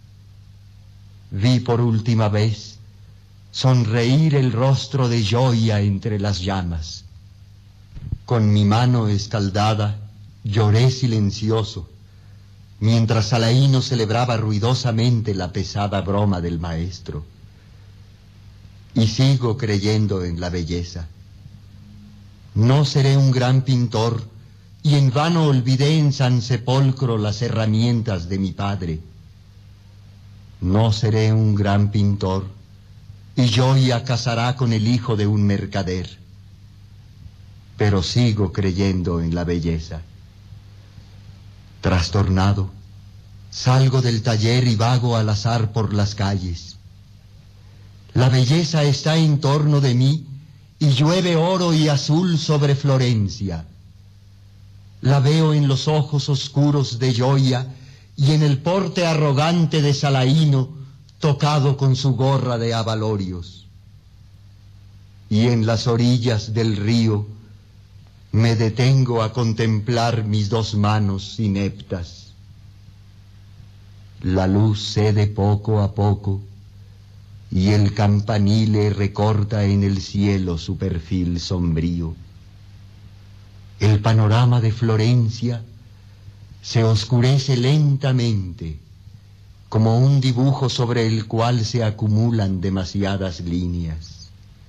Vi por última vez sonreír el rostro de Gioia entre las llamas. Con mi mano escaldada lloré silencioso, mientras Salaíno celebraba ruidosamente la pesada broma del maestro. Y sigo creyendo en la belleza. No seré un gran pintor, y en vano olvidé en San Sepolcro las herramientas de mi padre. No seré un gran pintor, y Gioia casará con el hijo de un mercader. Pero sigo creyendo en la belleza. Trastornado, salgo del taller y vago al azar por las calles. La belleza está en torno de mí y llueve oro y azul sobre Florencia. La veo en los ojos oscuros de Gioia y en el porte arrogante de Salaíno, tocado con su gorra de abalorios. Y en las orillas del río me detengo a contemplar mis dos manos ineptas. La luz cede poco a poco y el campanile recorta en el cielo su perfil sombrío. El panorama de Florencia se oscurece lentamente, como un dibujo sobre el cual se acumulan demasiadas líneas.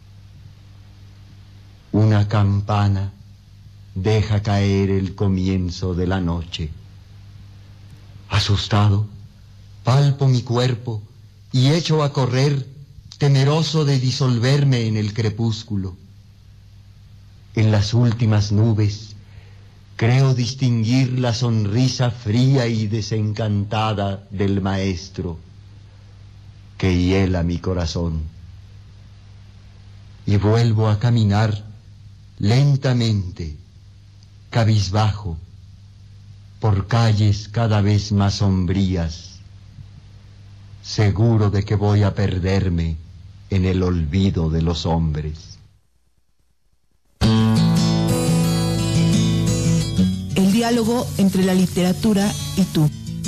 Una campana deja caer el comienzo de la noche. Asustado, palpo mi cuerpo y echo a correr, temeroso de disolverme en el crepúsculo. En las últimas nubes creo distinguir la sonrisa fría y desencantada del maestro que hiela mi corazón. Y vuelvo a caminar lentamente, cabizbajo, por calles cada vez más sombrías, seguro de que voy a perderme en el olvido de los hombres. El diálogo entre la literatura y tú.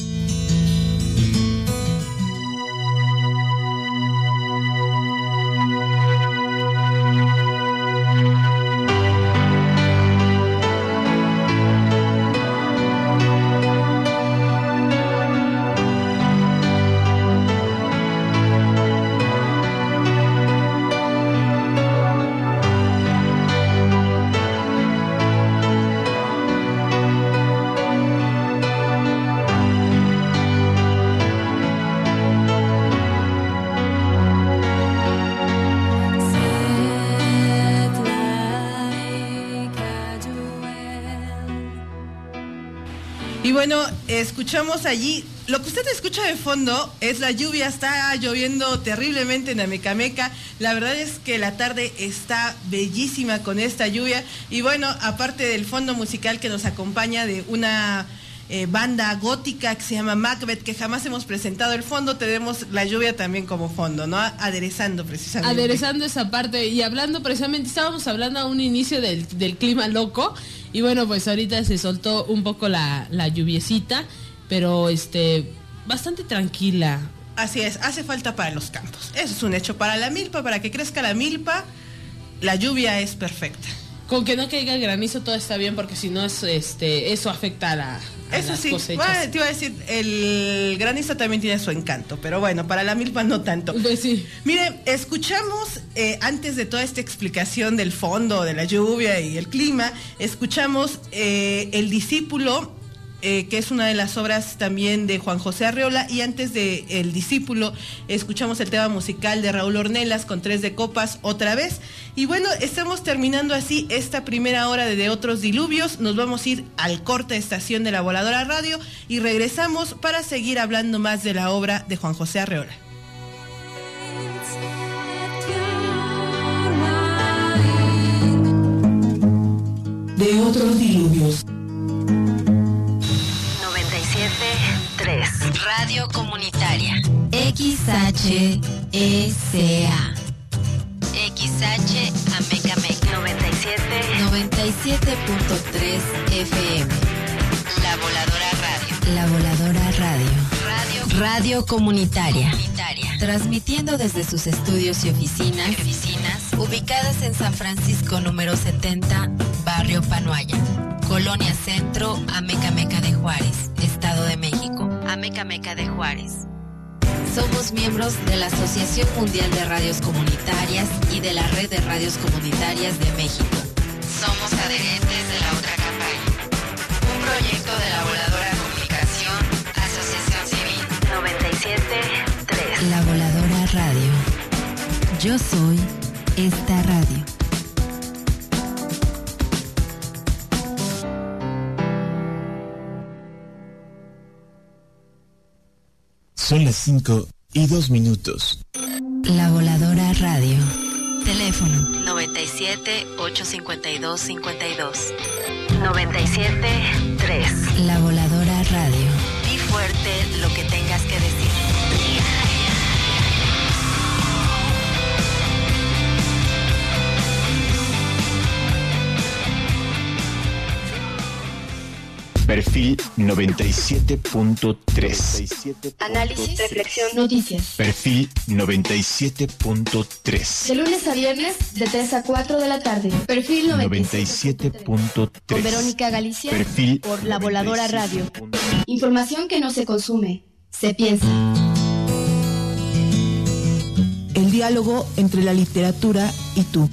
Bueno, escuchamos allí, lo que usted escucha de fondo es la lluvia, está lloviendo terriblemente en Amecameca. La verdad es que la tarde está bellísima con esta lluvia. Y bueno, aparte del fondo musical que nos acompaña de una banda gótica que se llama Macbeth, que jamás hemos presentado el fondo, tenemos la lluvia también como fondo, ¿no? Aderezando precisamente. Aderezando esa parte y hablando precisamente, estábamos hablando a un inicio del clima loco. Y bueno, pues ahorita se soltó un poco la lluviecita, pero bastante tranquila. Así es, hace falta para los campos. Eso es un hecho. Para la milpa, para que crezca la milpa, la lluvia es perfecta. Con que no caiga el granizo todo está bien, porque si no eso afecta a las cosechas. Bueno, te iba a decir, el granizo también tiene su encanto, pero bueno, para la milpa no tanto. Pues sí. Mire, escuchamos, antes de toda esta explicación del fondo, de la lluvia y el clima, escuchamos El Discípulo, que es una de las obras también de Juan José Arreola, y antes de El Discípulo escuchamos el tema musical de Raúl Ornelas con Tres de Copas otra vez. Y bueno, estamos terminando así esta primera hora de Otros Diluvios. Nos vamos a ir al corte de estación de La Voladora Radio y regresamos para seguir hablando más de la obra de Juan José Arreola. De Otros Diluvios. 97.3 Radio Comunitaria XHECA XH Amecameca 97.3 FM La Voladora Radio. La Voladora Radio. Radio Comunitaria. Transmitiendo desde sus estudios y oficinas ubicadas en San Francisco número 70, Barrio Panoaya, Colonia Centro, Amecameca de Juárez, Estado de México. Amecameca de Juárez. Somos miembros de la Asociación Mundial de Radios Comunitarias y de la Red de Radios Comunitarias de México. Somos adherentes de la otra campaña. Un proyecto de la Voladora Comunicación, Asociación Civil. 97.3 La Voladora Radio. Yo soy esta radio. Son las 5:02. La Voladora Radio. Teléfono 97-852-52. 97.3 La Voladora Radio. Di fuerte lo que tengas que decir. Perfil 97.3. Análisis, reflexión, noticias. Perfil 97.3. De lunes a viernes, de 3 a 4 de la tarde. Perfil 97.3. Con Verónica Galicia. Perfil por La Voladora Radio. Información que no se consume, se piensa. El diálogo entre la literatura y tú.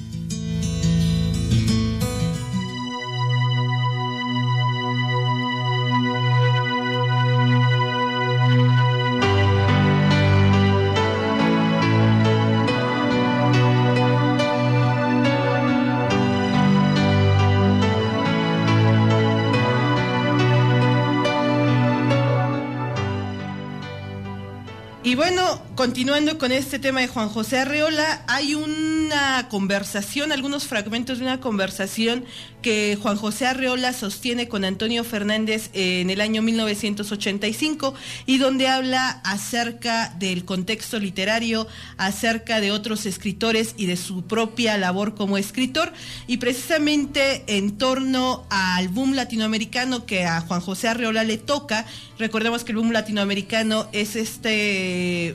Y bueno, continuando con este tema de Juan José Arreola, hay una conversación, algunos fragmentos de una conversación que Juan José Arreola sostiene con Antonio Fernández en el año 1985 y donde habla acerca del contexto literario, acerca de otros escritores y de su propia labor como escritor, y precisamente en torno al boom latinoamericano que a Juan José Arreola le toca. Recordemos que el boom latinoamericano es este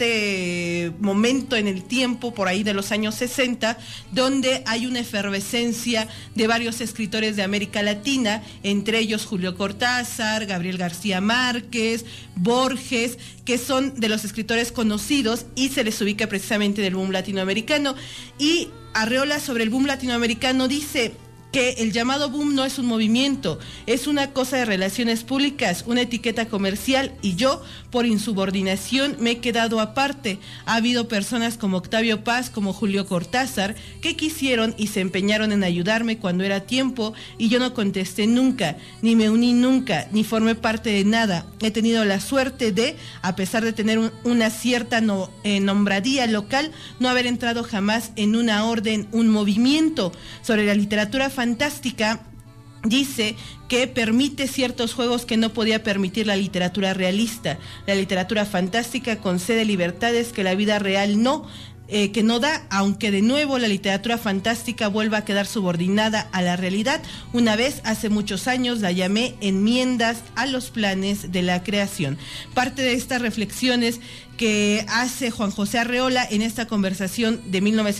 momento en el tiempo, por ahí de los años 60, donde hay una efervescencia de varios escritores de América Latina, entre ellos Julio Cortázar, Gabriel García Márquez, Borges, que son de los escritores conocidos y se les ubica precisamente del boom latinoamericano. Y Arreola sobre el boom latinoamericano dice que el llamado boom no es un movimiento, es una cosa de relaciones públicas, una etiqueta comercial, y yo, por insubordinación, me he quedado aparte. Ha habido personas como Octavio Paz, como Julio Cortázar, que quisieron y se empeñaron en ayudarme cuando era tiempo, y yo no contesté nunca, ni me uní nunca, ni formé parte de nada. He tenido la suerte de, a pesar de tener una cierta nombradía local, no haber entrado jamás en una orden, un movimiento. Sobre la literatura fantástica, dice que permite ciertos juegos que no podía permitir la literatura realista. La literatura fantástica concede libertades que la vida real que no da, aunque de nuevo la literatura fantástica vuelva a quedar subordinada a la realidad. Una vez, hace muchos años, la llamé enmiendas a los planes de la creación. Parte de estas reflexiones que hace Juan José Arreola en esta conversación de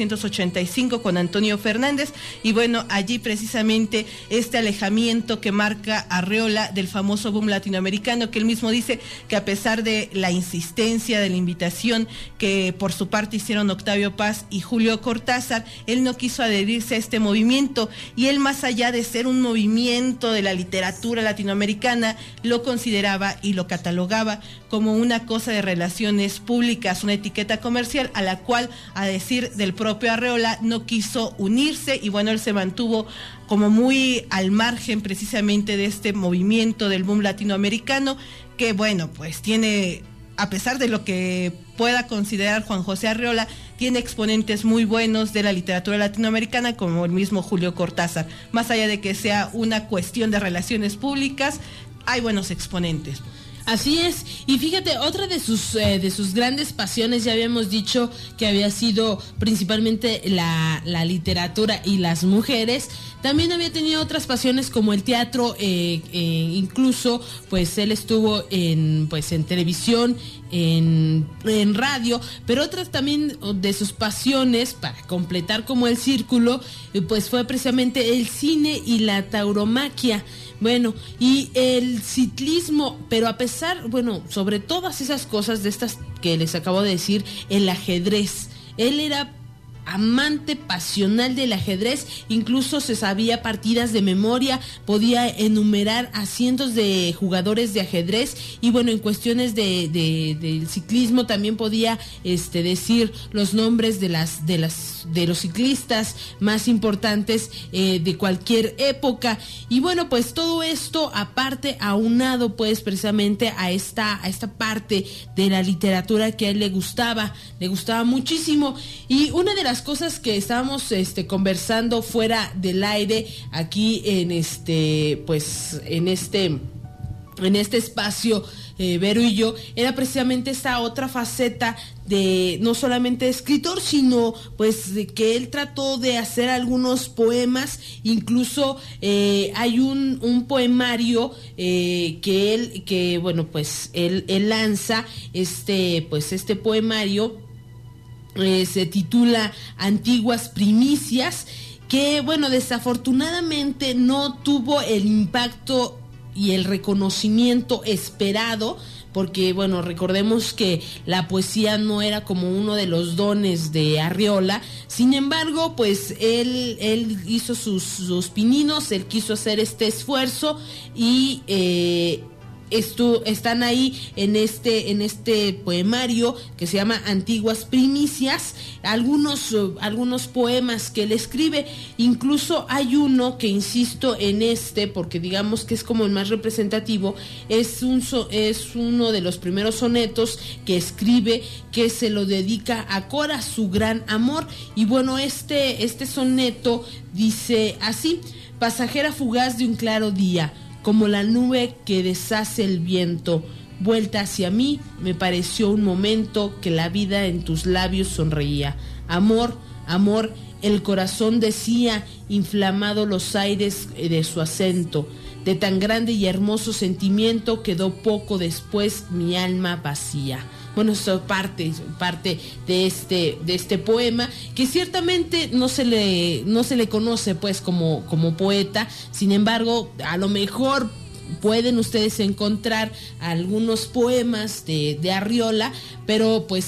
1985 con Antonio Fernández, y bueno, allí precisamente este alejamiento que marca Arreola del famoso boom latinoamericano, que él mismo dice que a pesar de la insistencia, de la invitación que por su parte hicieron Octavio Paz y Julio Cortázar, él no quiso adherirse a este movimiento, y él, más allá de ser un movimiento de la literatura latinoamericana, lo consideraba y lo catalogaba como una cosa de relaciones públicas, una etiqueta comercial a la cual, a decir del propio Arreola, no quiso unirse, y bueno, él se mantuvo como muy al margen precisamente de este movimiento del boom latinoamericano, que bueno, pues tiene, a pesar de lo que pueda considerar Juan José Arreola, tiene exponentes muy buenos de la literatura latinoamericana, como el mismo Julio Cortázar. Más allá de que sea una cuestión de relaciones públicas, hay buenos exponentes. Así es, y fíjate, otra de sus grandes pasiones, ya habíamos dicho que había sido principalmente la literatura y las mujeres. También había tenido otras pasiones como el teatro, incluso pues él estuvo en televisión, en radio, pero otras también de sus pasiones, para completar como el círculo, pues fue precisamente el cine y la tauromaquia. Bueno, y el ciclismo, pero a pesar, bueno, sobre todas esas cosas de estas que les acabo de decir, el ajedrez. Él era amante pasional del ajedrez, incluso se sabía partidas de memoria, podía enumerar a cientos de jugadores de ajedrez, y bueno, en cuestiones del ciclismo también podía decir los nombres de los ciclistas más importantes de cualquier época. Y bueno, pues todo esto aparte, aunado pues precisamente a esta parte de la literatura que a él le gustaba muchísimo. Y una de las cosas que estábamos conversando fuera del aire aquí en este espacio, Vero y yo, era precisamente esta otra faceta de no solamente escritor, sino pues de que él trató de hacer algunos poemas. Incluso hay un poemario que él lanza, este poemario se titula Antiguas Primicias, que bueno, desafortunadamente no tuvo el impacto y el reconocimiento esperado, porque bueno, recordemos que la poesía no era como uno de los dones de Arreola. Sin embargo, pues él hizo sus pininos, él quiso hacer este esfuerzo, y están ahí en este poemario que se llama Antiguas Primicias, algunos poemas que él escribe. Incluso hay uno que insisto en porque digamos que es como el más representativo, es uno de los primeros sonetos que escribe, que se lo dedica a Cora, su gran amor. Y bueno, este soneto dice así: pasajera fugaz de un claro día, como la nube que deshace el viento, vuelta hacia mí, me pareció un momento que la vida en tus labios sonreía. Amor, amor, el corazón decía, inflamado los aires de su acento. De tan grande y hermoso sentimiento quedó poco después mi alma vacía. Bueno, eso es parte de este poema, que ciertamente no se le conoce pues como poeta. Sin embargo, a lo mejor pueden ustedes encontrar algunos poemas de Arriola, pero pues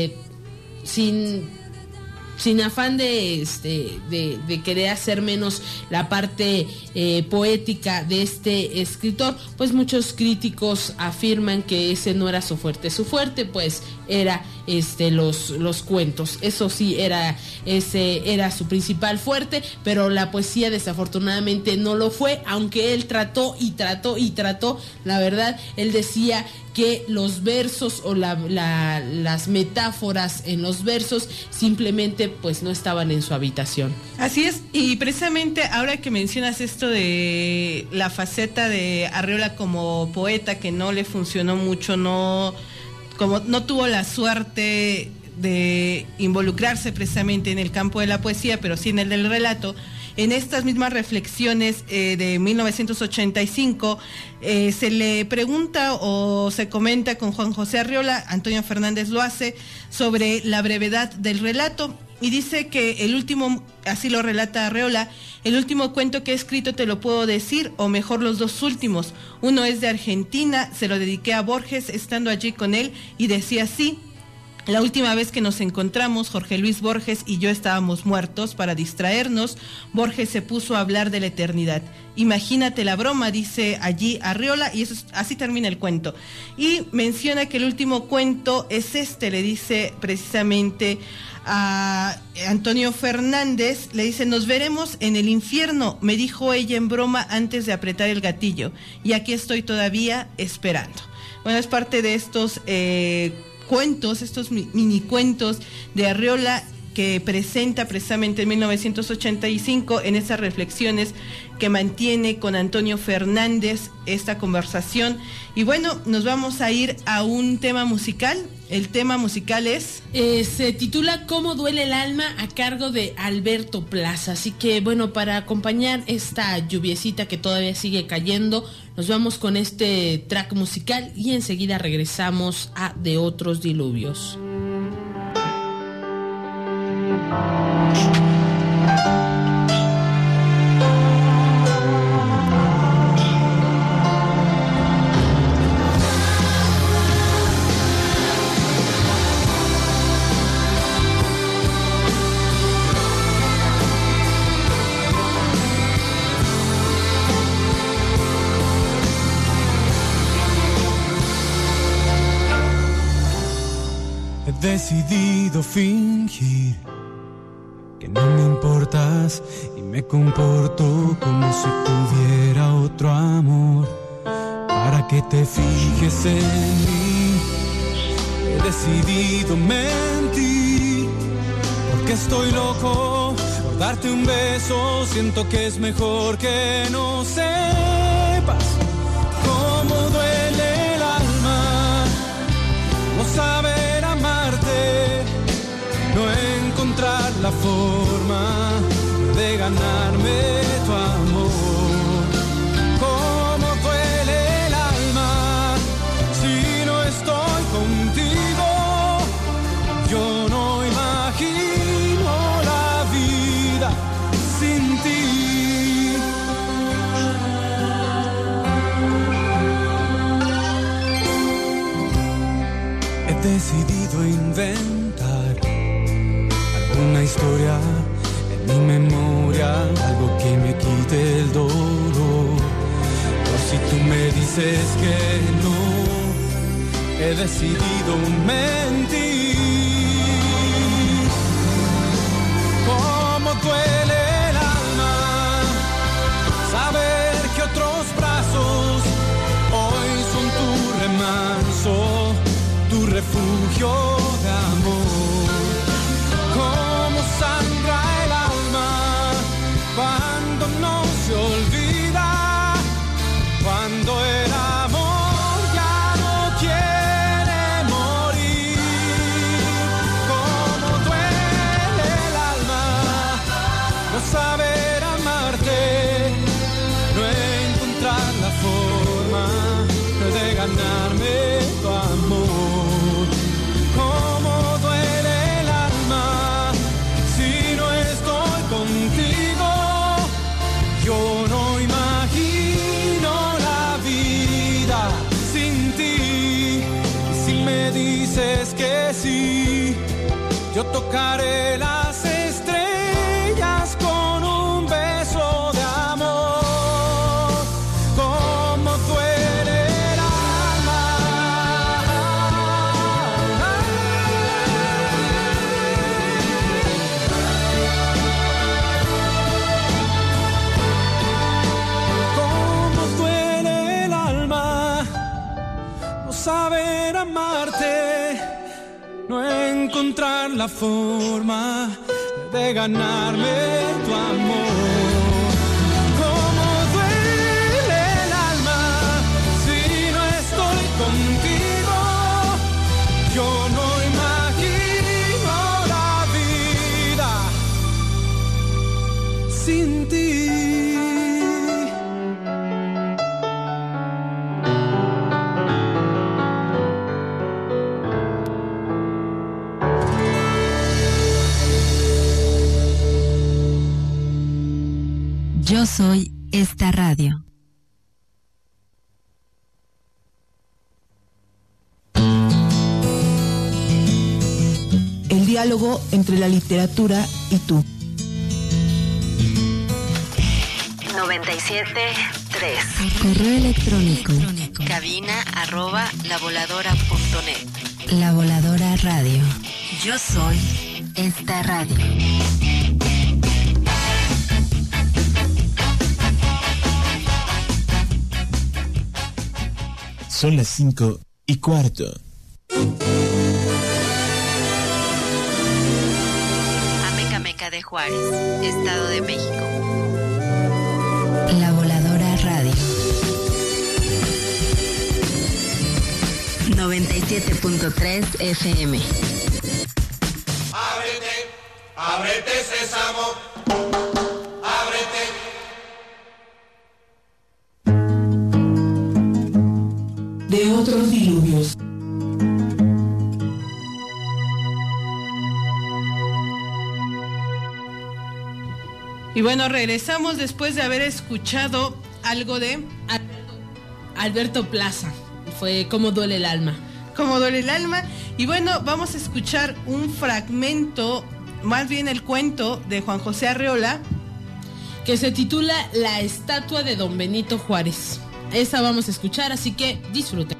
sin afán de querer hacer menos la parte poética de este escritor, pues muchos críticos afirman que ese no era su fuerte. Su fuerte pues era los cuentos. Eso sí, ese era su principal fuerte, pero la poesía desafortunadamente no lo fue, aunque él trató. La verdad, él decía que los versos o las metáforas en los versos simplemente pues no estaban en su habitación. Así es, y precisamente ahora que mencionas esto de la faceta de Arriola como poeta, que no le funcionó mucho, no tuvo la suerte de involucrarse precisamente en el campo de la poesía, pero sí en el del relato. En estas mismas reflexiones de 1985 se le pregunta o se comenta con Juan José Arriola, Antonio Fernández lo hace, sobre la brevedad del relato, y dice que el último, así lo relata Arriola, el último cuento que he escrito te lo puedo decir, o mejor los dos últimos. Uno es de Argentina, se lo dediqué a Borges estando allí con él, y decía así: la última vez que nos encontramos, Jorge Luis Borges y yo estábamos muertos. Para distraernos, Borges se puso a hablar de la eternidad. Imagínate la broma, dice allí Arriola, y así termina el cuento. Y menciona que el último cuento es le dice precisamente a Antonio Fernández, le dice: nos veremos en el infierno, me dijo ella en broma antes de apretar el gatillo, y aquí estoy todavía esperando. Bueno, es parte de estos cuentos, estos mini cuentos de Arriola, que presenta precisamente en 1985 en esas reflexiones que mantiene con Antonio Fernández esta conversación. Y bueno, nos vamos a ir a un tema musical. El tema musical se titula ¿Cómo duele el alma?, a cargo de Alberto Plaza. Así que bueno, para acompañar esta lluviecita que todavía sigue cayendo, nos vamos con este track musical y enseguida regresamos a De Otros Diluvios. He decidido fingir que no me importas y me comporto como si tuviera otro amor para que te fijes en mí. He decidido mentir porque estoy loco por darte un beso. Siento que es mejor que no sepas cómo duele el alma, no saber amarte, no encontrar la forma de ganarme tu amor. Cómo duele el alma si no estoy contigo. Yo no imagino la vida sin ti. He decidido inventar alguna historia en mi memoria, algo que me quite el dolor. Por si tú me dices que no, he decidido mentir. Cómo duele el alma saber que otros brazos hoy son tu remanso, tu refugio de amor. Cómo sangra el alma cuando no se olvida, cuando el amor ya no quiere morir. Cómo duele el alma no saber amarte, no encontrar la forma de ganarme tu amor. Cómo duele el alma si no estoy contigo. Yo no imagino la vida sin ti. Y si me dices que sí, yo tocaré las estrellas con un beso de amor. Cómo duele el alma. Cómo duele el alma no saber amarte, no encontrar la forma de ganarme tu amor. Cómo duele el alma si no estoy contigo. Yo no imagino la vida sin ti. Yo soy esta radio. El diálogo entre la literatura y tú. 97.3. Correo electrónico. cabina@lavoladora.net. La Voladora Radio. Yo soy esta radio. Son las 5:15. Amecameca de Juárez, Estado de México. La Voladora Radio. 97.3 FM. Ábrete, ábrete sésamo, ábrete. De otros diluvios. Y bueno, regresamos después de haber escuchado algo de Alberto Plaza. Fue Cómo duele el alma. Cómo duele el alma. Y bueno, vamos a escuchar un fragmento, más bien el cuento de Juan José Arreola, que se titula La estatua de Don Benito Juárez. Esa vamos a escuchar, así que disfruten.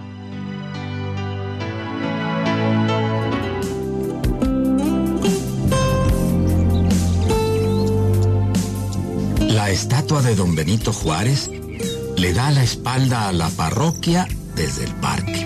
La estatua de Don Benito Juárez le da la espalda a la parroquia desde el parque.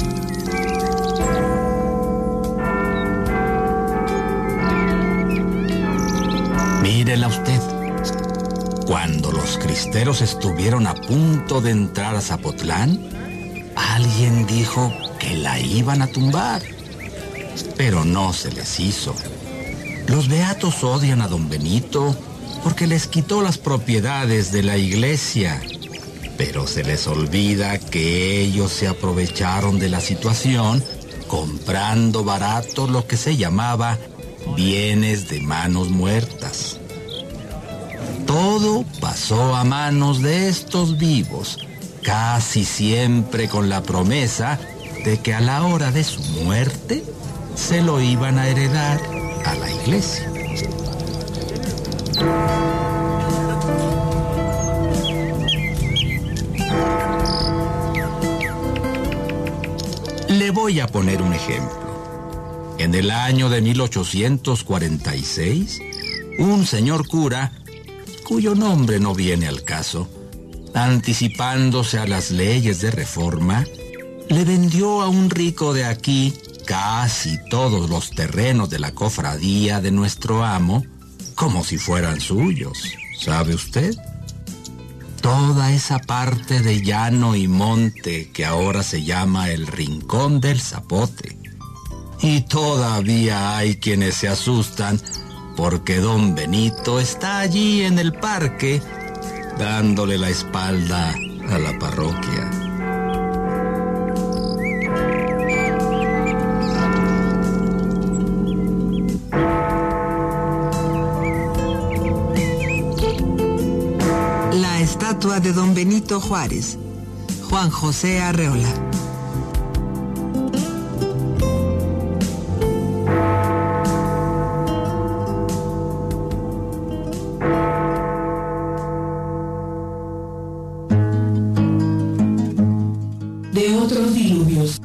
Mírela usted. Cuando los cristeros estuvieron a punto de entrar a Zapotlán, alguien dijo que la iban a tumbar, pero no se les hizo. Los beatos odian a Don Benito porque les quitó las propiedades de la iglesia, pero se les olvida que ellos se aprovecharon de la situación comprando barato lo que se llamaba bienes de manos muertas. Todo pasó a manos de estos vivos, casi siempre con la promesa de que a la hora de su muerte se lo iban a heredar a la iglesia. voy a poner un ejemplo. En el año de 1846, un señor cura, cuyo nombre no viene al caso, anticipándose a las leyes de reforma, le vendió a un rico de aquí casi todos los terrenos de la cofradía de nuestro amo, como si fueran suyos, ¿sabe usted? Toda esa parte de llano y monte que ahora se llama el Rincón del Zapote. Y todavía hay quienes se asustan porque don Benito está allí en el parque dándole la espalda a la parroquia. La estatua de don Benito Juárez, Juan José Arreola. De otros diluvios.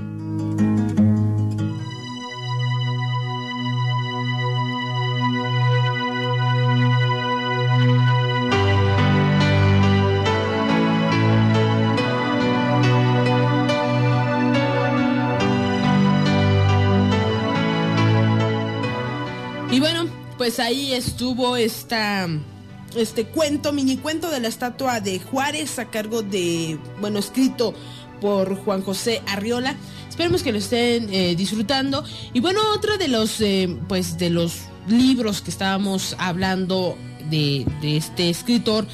Y bueno, pues ahí estuvo este mini cuento de la estatua de Juárez a cargo de, bueno, escrito por Juan José Arreola. Esperemos que lo estén disfrutando. Y bueno, otro de los de los libros que estábamos hablando de este escritor,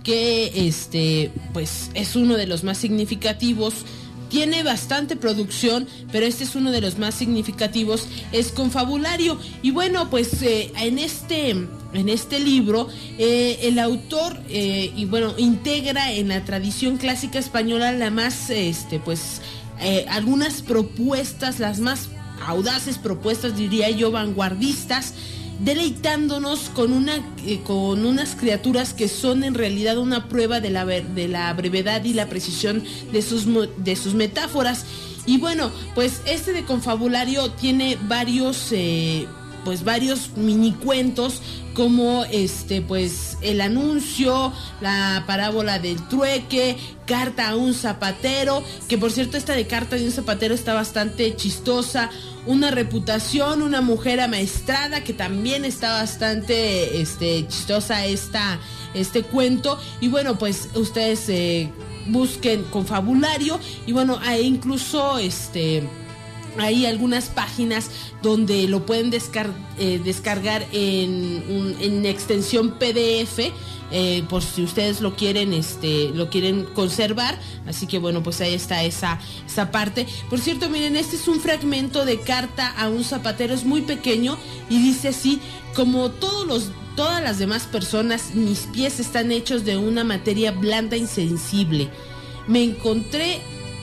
que pues es uno de los más significativos. Tiene bastante producción, pero este es uno de los más significativos, es Confabulario. Y bueno, pues en este libro el autor integra en la tradición clásica española la más algunas propuestas, las más audaces propuestas, diría yo, vanguardistas, deleitándonos con unas criaturas que son en realidad una prueba de la brevedad y la precisión de sus metáforas. Y bueno, pues de Confabulario tiene varios mini cuentos, como El Anuncio, La Parábola del Trueque, Carta a un Zapatero, que por cierto esta de Carta de un Zapatero está bastante chistosa, Una Reputación, Una Mujer Amaestrada, que también está bastante chistosa este cuento. Y bueno, pues ustedes busquen Confabulario, y bueno, hay incluso hay algunas páginas donde lo pueden descargar en extensión PDF, por si ustedes lo quieren conservar. Así que bueno, pues ahí está esa parte. Por cierto, miren, este es un fragmento de Carta a un Zapatero, es muy pequeño y dice así: como todas las demás personas, mis pies están hechos de una materia blanda e insensible. Me encontré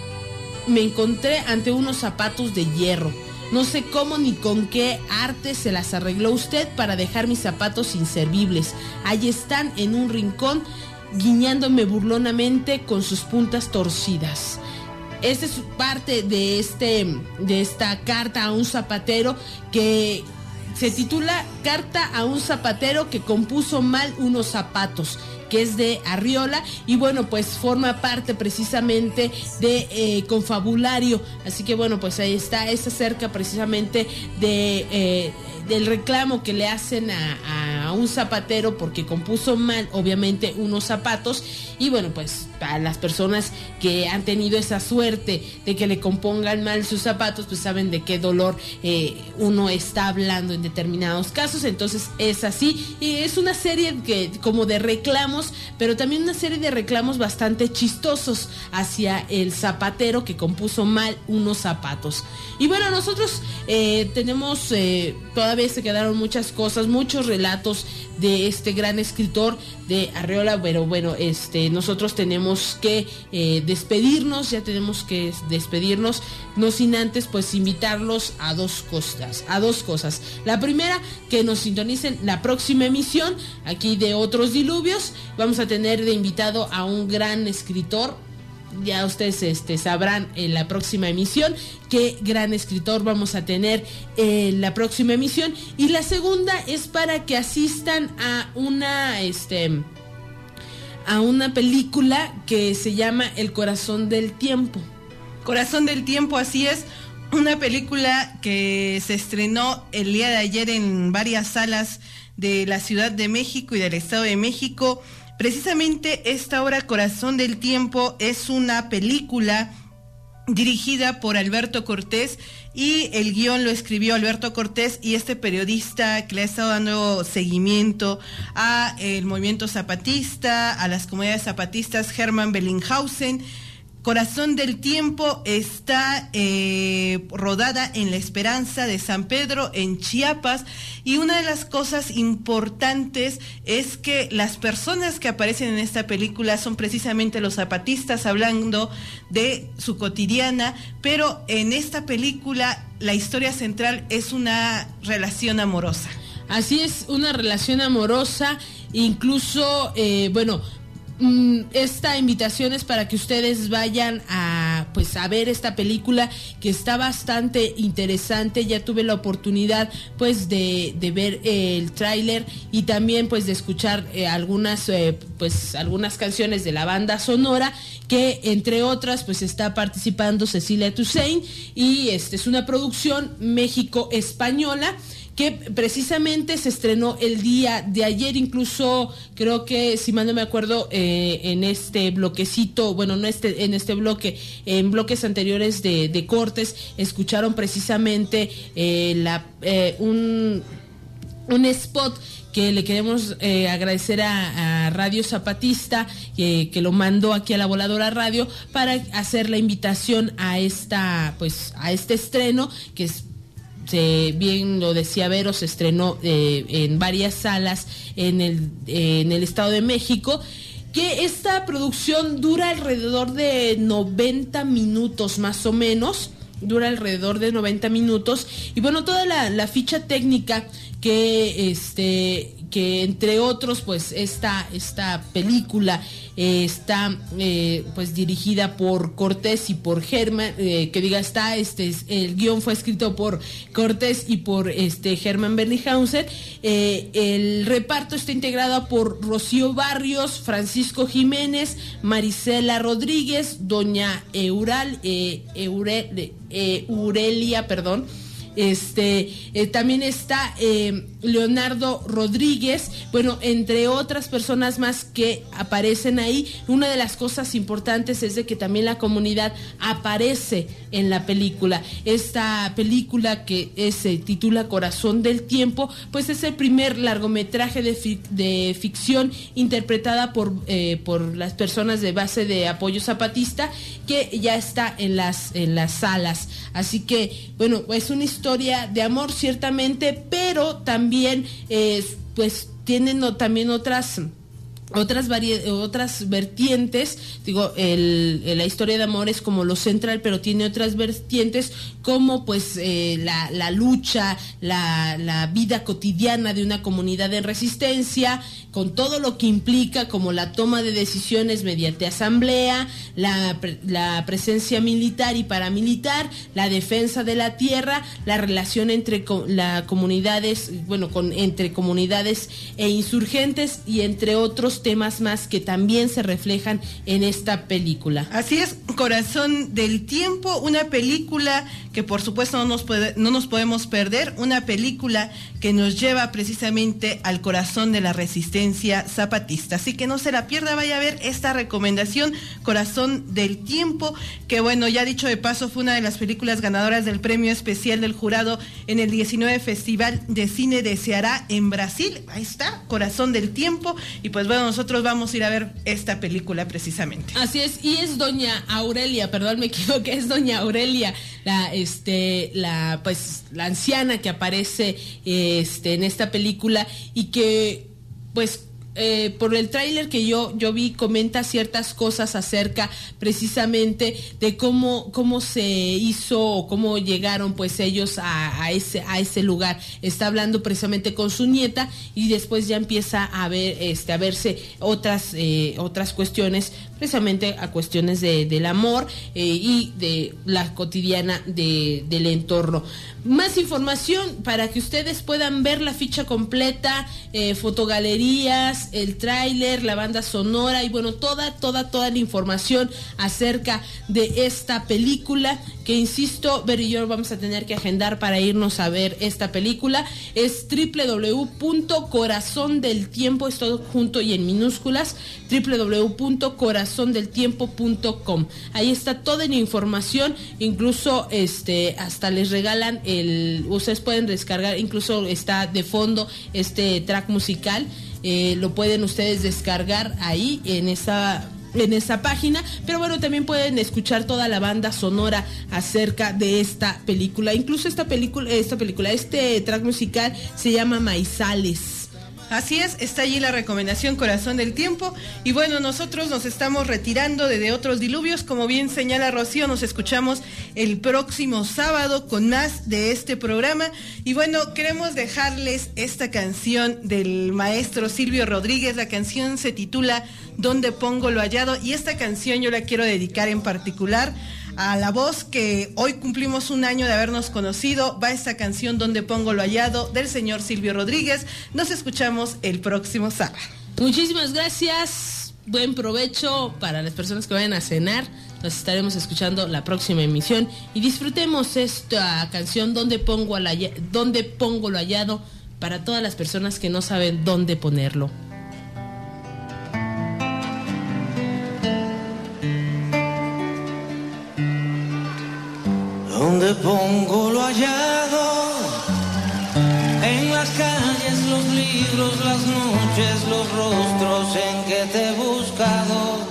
ante unos zapatos de hierro. No sé cómo ni con qué arte se las arregló usted para dejar mis zapatos inservibles. Ahí están en un rincón, guiñándome burlonamente con sus puntas torcidas. Esta es parte de esta Carta a un Zapatero, que se titula Carta a un Zapatero que compuso mal unos zapatos, que es de Arreola, y bueno, pues forma parte precisamente de Confabulario. Así que bueno, pues ahí está, es acerca precisamente del reclamo que le hacen a un zapatero porque compuso mal, obviamente, unos zapatos. Y bueno, pues para las personas que han tenido esa suerte de que le compongan mal sus zapatos, pues saben de qué dolor uno está hablando en determinados casos. Entonces es así, y es una serie como de reclamos, pero también una serie de reclamos bastante chistosos hacia el zapatero que compuso mal unos zapatos. Y bueno, nosotros tenemos, todavía se quedaron muchas cosas, muchos relatos de este gran escritor de Arreola, pero bueno, nosotros tenemos que despedirnos, no sin antes pues invitarlos a dos cosas. La primera, que nos sintonicen la próxima emisión aquí de Otros Diluvios. Vamos a tener de invitado a un gran escritor, ya ustedes sabrán en la próxima emisión qué gran escritor vamos a tener en la próxima emisión. Y la segunda es para que asistan a una película que se llama El Corazón del Tiempo. Corazón del Tiempo, así es. Una película que se estrenó el día de ayer en varias salas de la Ciudad de México y del Estado de México. Precisamente esta obra, Corazón del Tiempo, es una película dirigida por Alberto Cortés, y el guión lo escribió Alberto Cortés y este periodista que le ha estado dando seguimiento a el movimiento zapatista, a las comunidades zapatistas, Hermann Bellinghausen. Corazón del Tiempo está rodada en La Esperanza de San Pedro, en Chiapas, y una de las cosas importantes es que las personas que aparecen en esta película son precisamente los zapatistas, hablando de su cotidiana, pero en esta película la historia central es una relación amorosa. Así es, una relación amorosa, incluso, esta invitación es para que ustedes vayan a ver esta película, que está bastante interesante. Ya tuve la oportunidad de ver el tráiler y también de escuchar algunas canciones de la banda sonora, que entre otras está participando Cecilia Toussaint, y es una producción México-española que precisamente se estrenó el día de ayer. Incluso creo que, si mal no me acuerdo, en este bloquecito, en bloques anteriores de cortes, escucharon precisamente un spot que le queremos agradecer a Radio Zapatista, que lo mandó aquí a La Voladora Radio, para hacer la invitación a este estreno, que es, bien lo decía Vero, se estrenó en varias salas en el Estado de México, que esta producción dura alrededor de 90 minutos más o menos, y toda la ficha técnica que entre otros esta película está dirigida por Cortés y por Hermann, el guión fue escrito por Cortés y por Hermann Bellinghausen. El reparto está integrado por Rocío Barrios, Francisco Jiménez, Marisela Rodríguez, doña Aurelia, perdón. También está Leonardo Rodríguez, entre otras personas más que aparecen ahí. Una de las cosas importantes es de que también la comunidad aparece en la película. Esta película, que se titula Corazón del Tiempo, es el primer largometraje de ficción interpretada por las personas de base de apoyo zapatista, que ya está en las salas. Así que, es una historia de amor, ciertamente, pero también tienen también otras vertientes. La historia de amor es como lo central, pero tiene otras vertientes, como la lucha, la vida cotidiana de una comunidad en resistencia, con todo lo que implica, como la toma de decisiones mediante asamblea, la presencia militar y paramilitar, la defensa de la tierra, la relación entre comunidades e insurgentes, y entre otros temas más que también se reflejan en esta película. Así es, Corazón del Tiempo, una película que por supuesto no nos podemos perder, una película que nos lleva precisamente al corazón de la resistencia zapatista. Así que no se la pierda, vaya a ver esta recomendación, Corazón del Tiempo, que ya dicho de paso, fue una de las películas ganadoras del premio especial del jurado en el 19 Festival de Cine de Ceará en Brasil. Ahí está, Corazón del Tiempo, y nosotros vamos a ir a ver esta película precisamente. Así es, y es doña Aurelia, perdón, me equivoqué, es doña Aurelia, la anciana que aparece en esta película, y que por el tráiler que yo vi, comenta ciertas cosas acerca precisamente de cómo se hizo o cómo llegaron pues ellos a ese lugar. Está hablando precisamente con su nieta y después ya empieza a verse otras cuestiones, precisamente a cuestiones del amor y de la cotidiana del entorno. Más información para que ustedes puedan ver la ficha completa, fotogalerías, el tráiler, la banda sonora y bueno, toda la información acerca de esta película que, insisto, Ver y yo vamos a tener que agendar para irnos a ver esta película. Es www.corazondeltiempo, es todo junto y en minúsculas, www.corazondeltiempo.com. Ahí está toda la información, incluso hasta les regalan ustedes pueden descargar, incluso está de fondo este track musical, lo pueden ustedes descargar ahí en esa página, pero bueno, también pueden escuchar toda la banda sonora acerca de esta película. Incluso este track musical se llama Maizales. Así es, está allí la recomendación Corazón del Tiempo. Y bueno, nosotros nos estamos retirando de Otros Diluvios. Como bien señala Rocío, nos escuchamos el próximo sábado con más de este programa. Y bueno, queremos dejarles esta canción del maestro Silvio Rodríguez. La canción se titula ¿Dónde pongo lo hallado? Y esta canción yo la quiero dedicar en particular a la voz que hoy cumplimos un año de habernos conocido. Va esta canción ¿Dónde pongo lo hallado? Del señor Silvio Rodríguez. Nos escuchamos el próximo sábado. Muchísimas gracias. Buen provecho para las personas que vayan a cenar. Nos estaremos escuchando la próxima emisión y disfrutemos esta canción ¿Dónde pongo lo hallado? Para todas las personas que no saben dónde ponerlo. ¿Dónde pongo lo hallado? En las calles, los libros, las noches, los rostros en que te he buscado.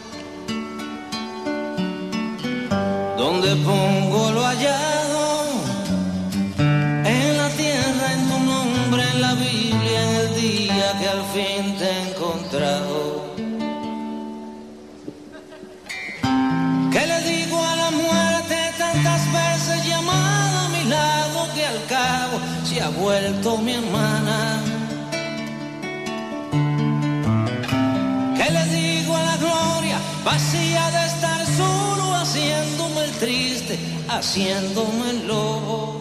¿Dónde pongo lo hallado? En la tierra, en tu nombre, en la Biblia, en el día que al fin te he encontrado. ¿Qué le digo a la muerte tantas veces llamada a mi lado que al cabo se ha vuelto mi hermana? ¿Qué le digo a la gloria vacía de estar solo, haciéndome el triste, haciéndome el lobo?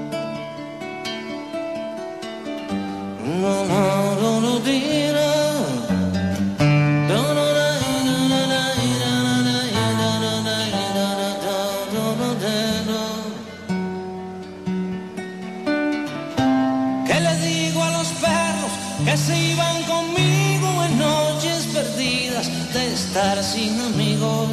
No, no, no, no, tira. Que se iban conmigo en noches perdidas de estar sin amigos.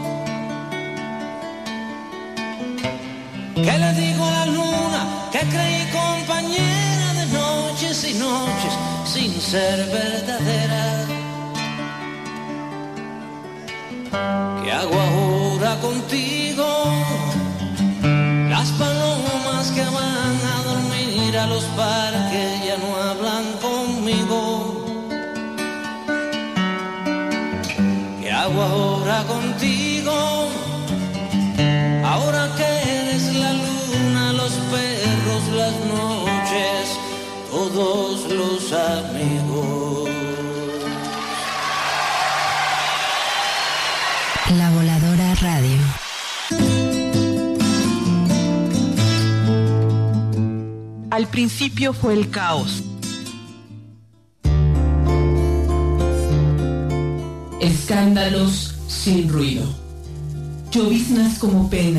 ¿Qué le digo a la luna que creí compañera de noches y noches sin ser verdadera? ¿Qué hago ahora contigo? Las palomas que van a dormir a los parques ya no hablan conmigo. ¿Qué hago ahora contigo? Ahora que eres la luna, los perros, las noches, todos los amigos. La Voladora Radio. Al principio fue el caos. Escándalos sin ruido. Lloviznas como pena.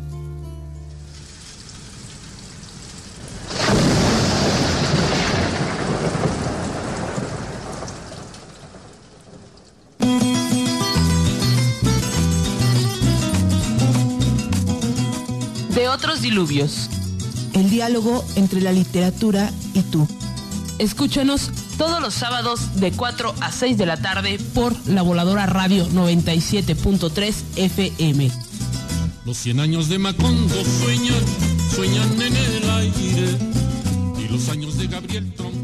De Otros Diluvios. El diálogo entre la literatura y tú. Escúchanos todos los sábados de 4 a 6 de la tarde por La Voladora Radio 97.3 FM. Los 100 años de Macondo sueñan en el aire, y los años de Gabriel Tron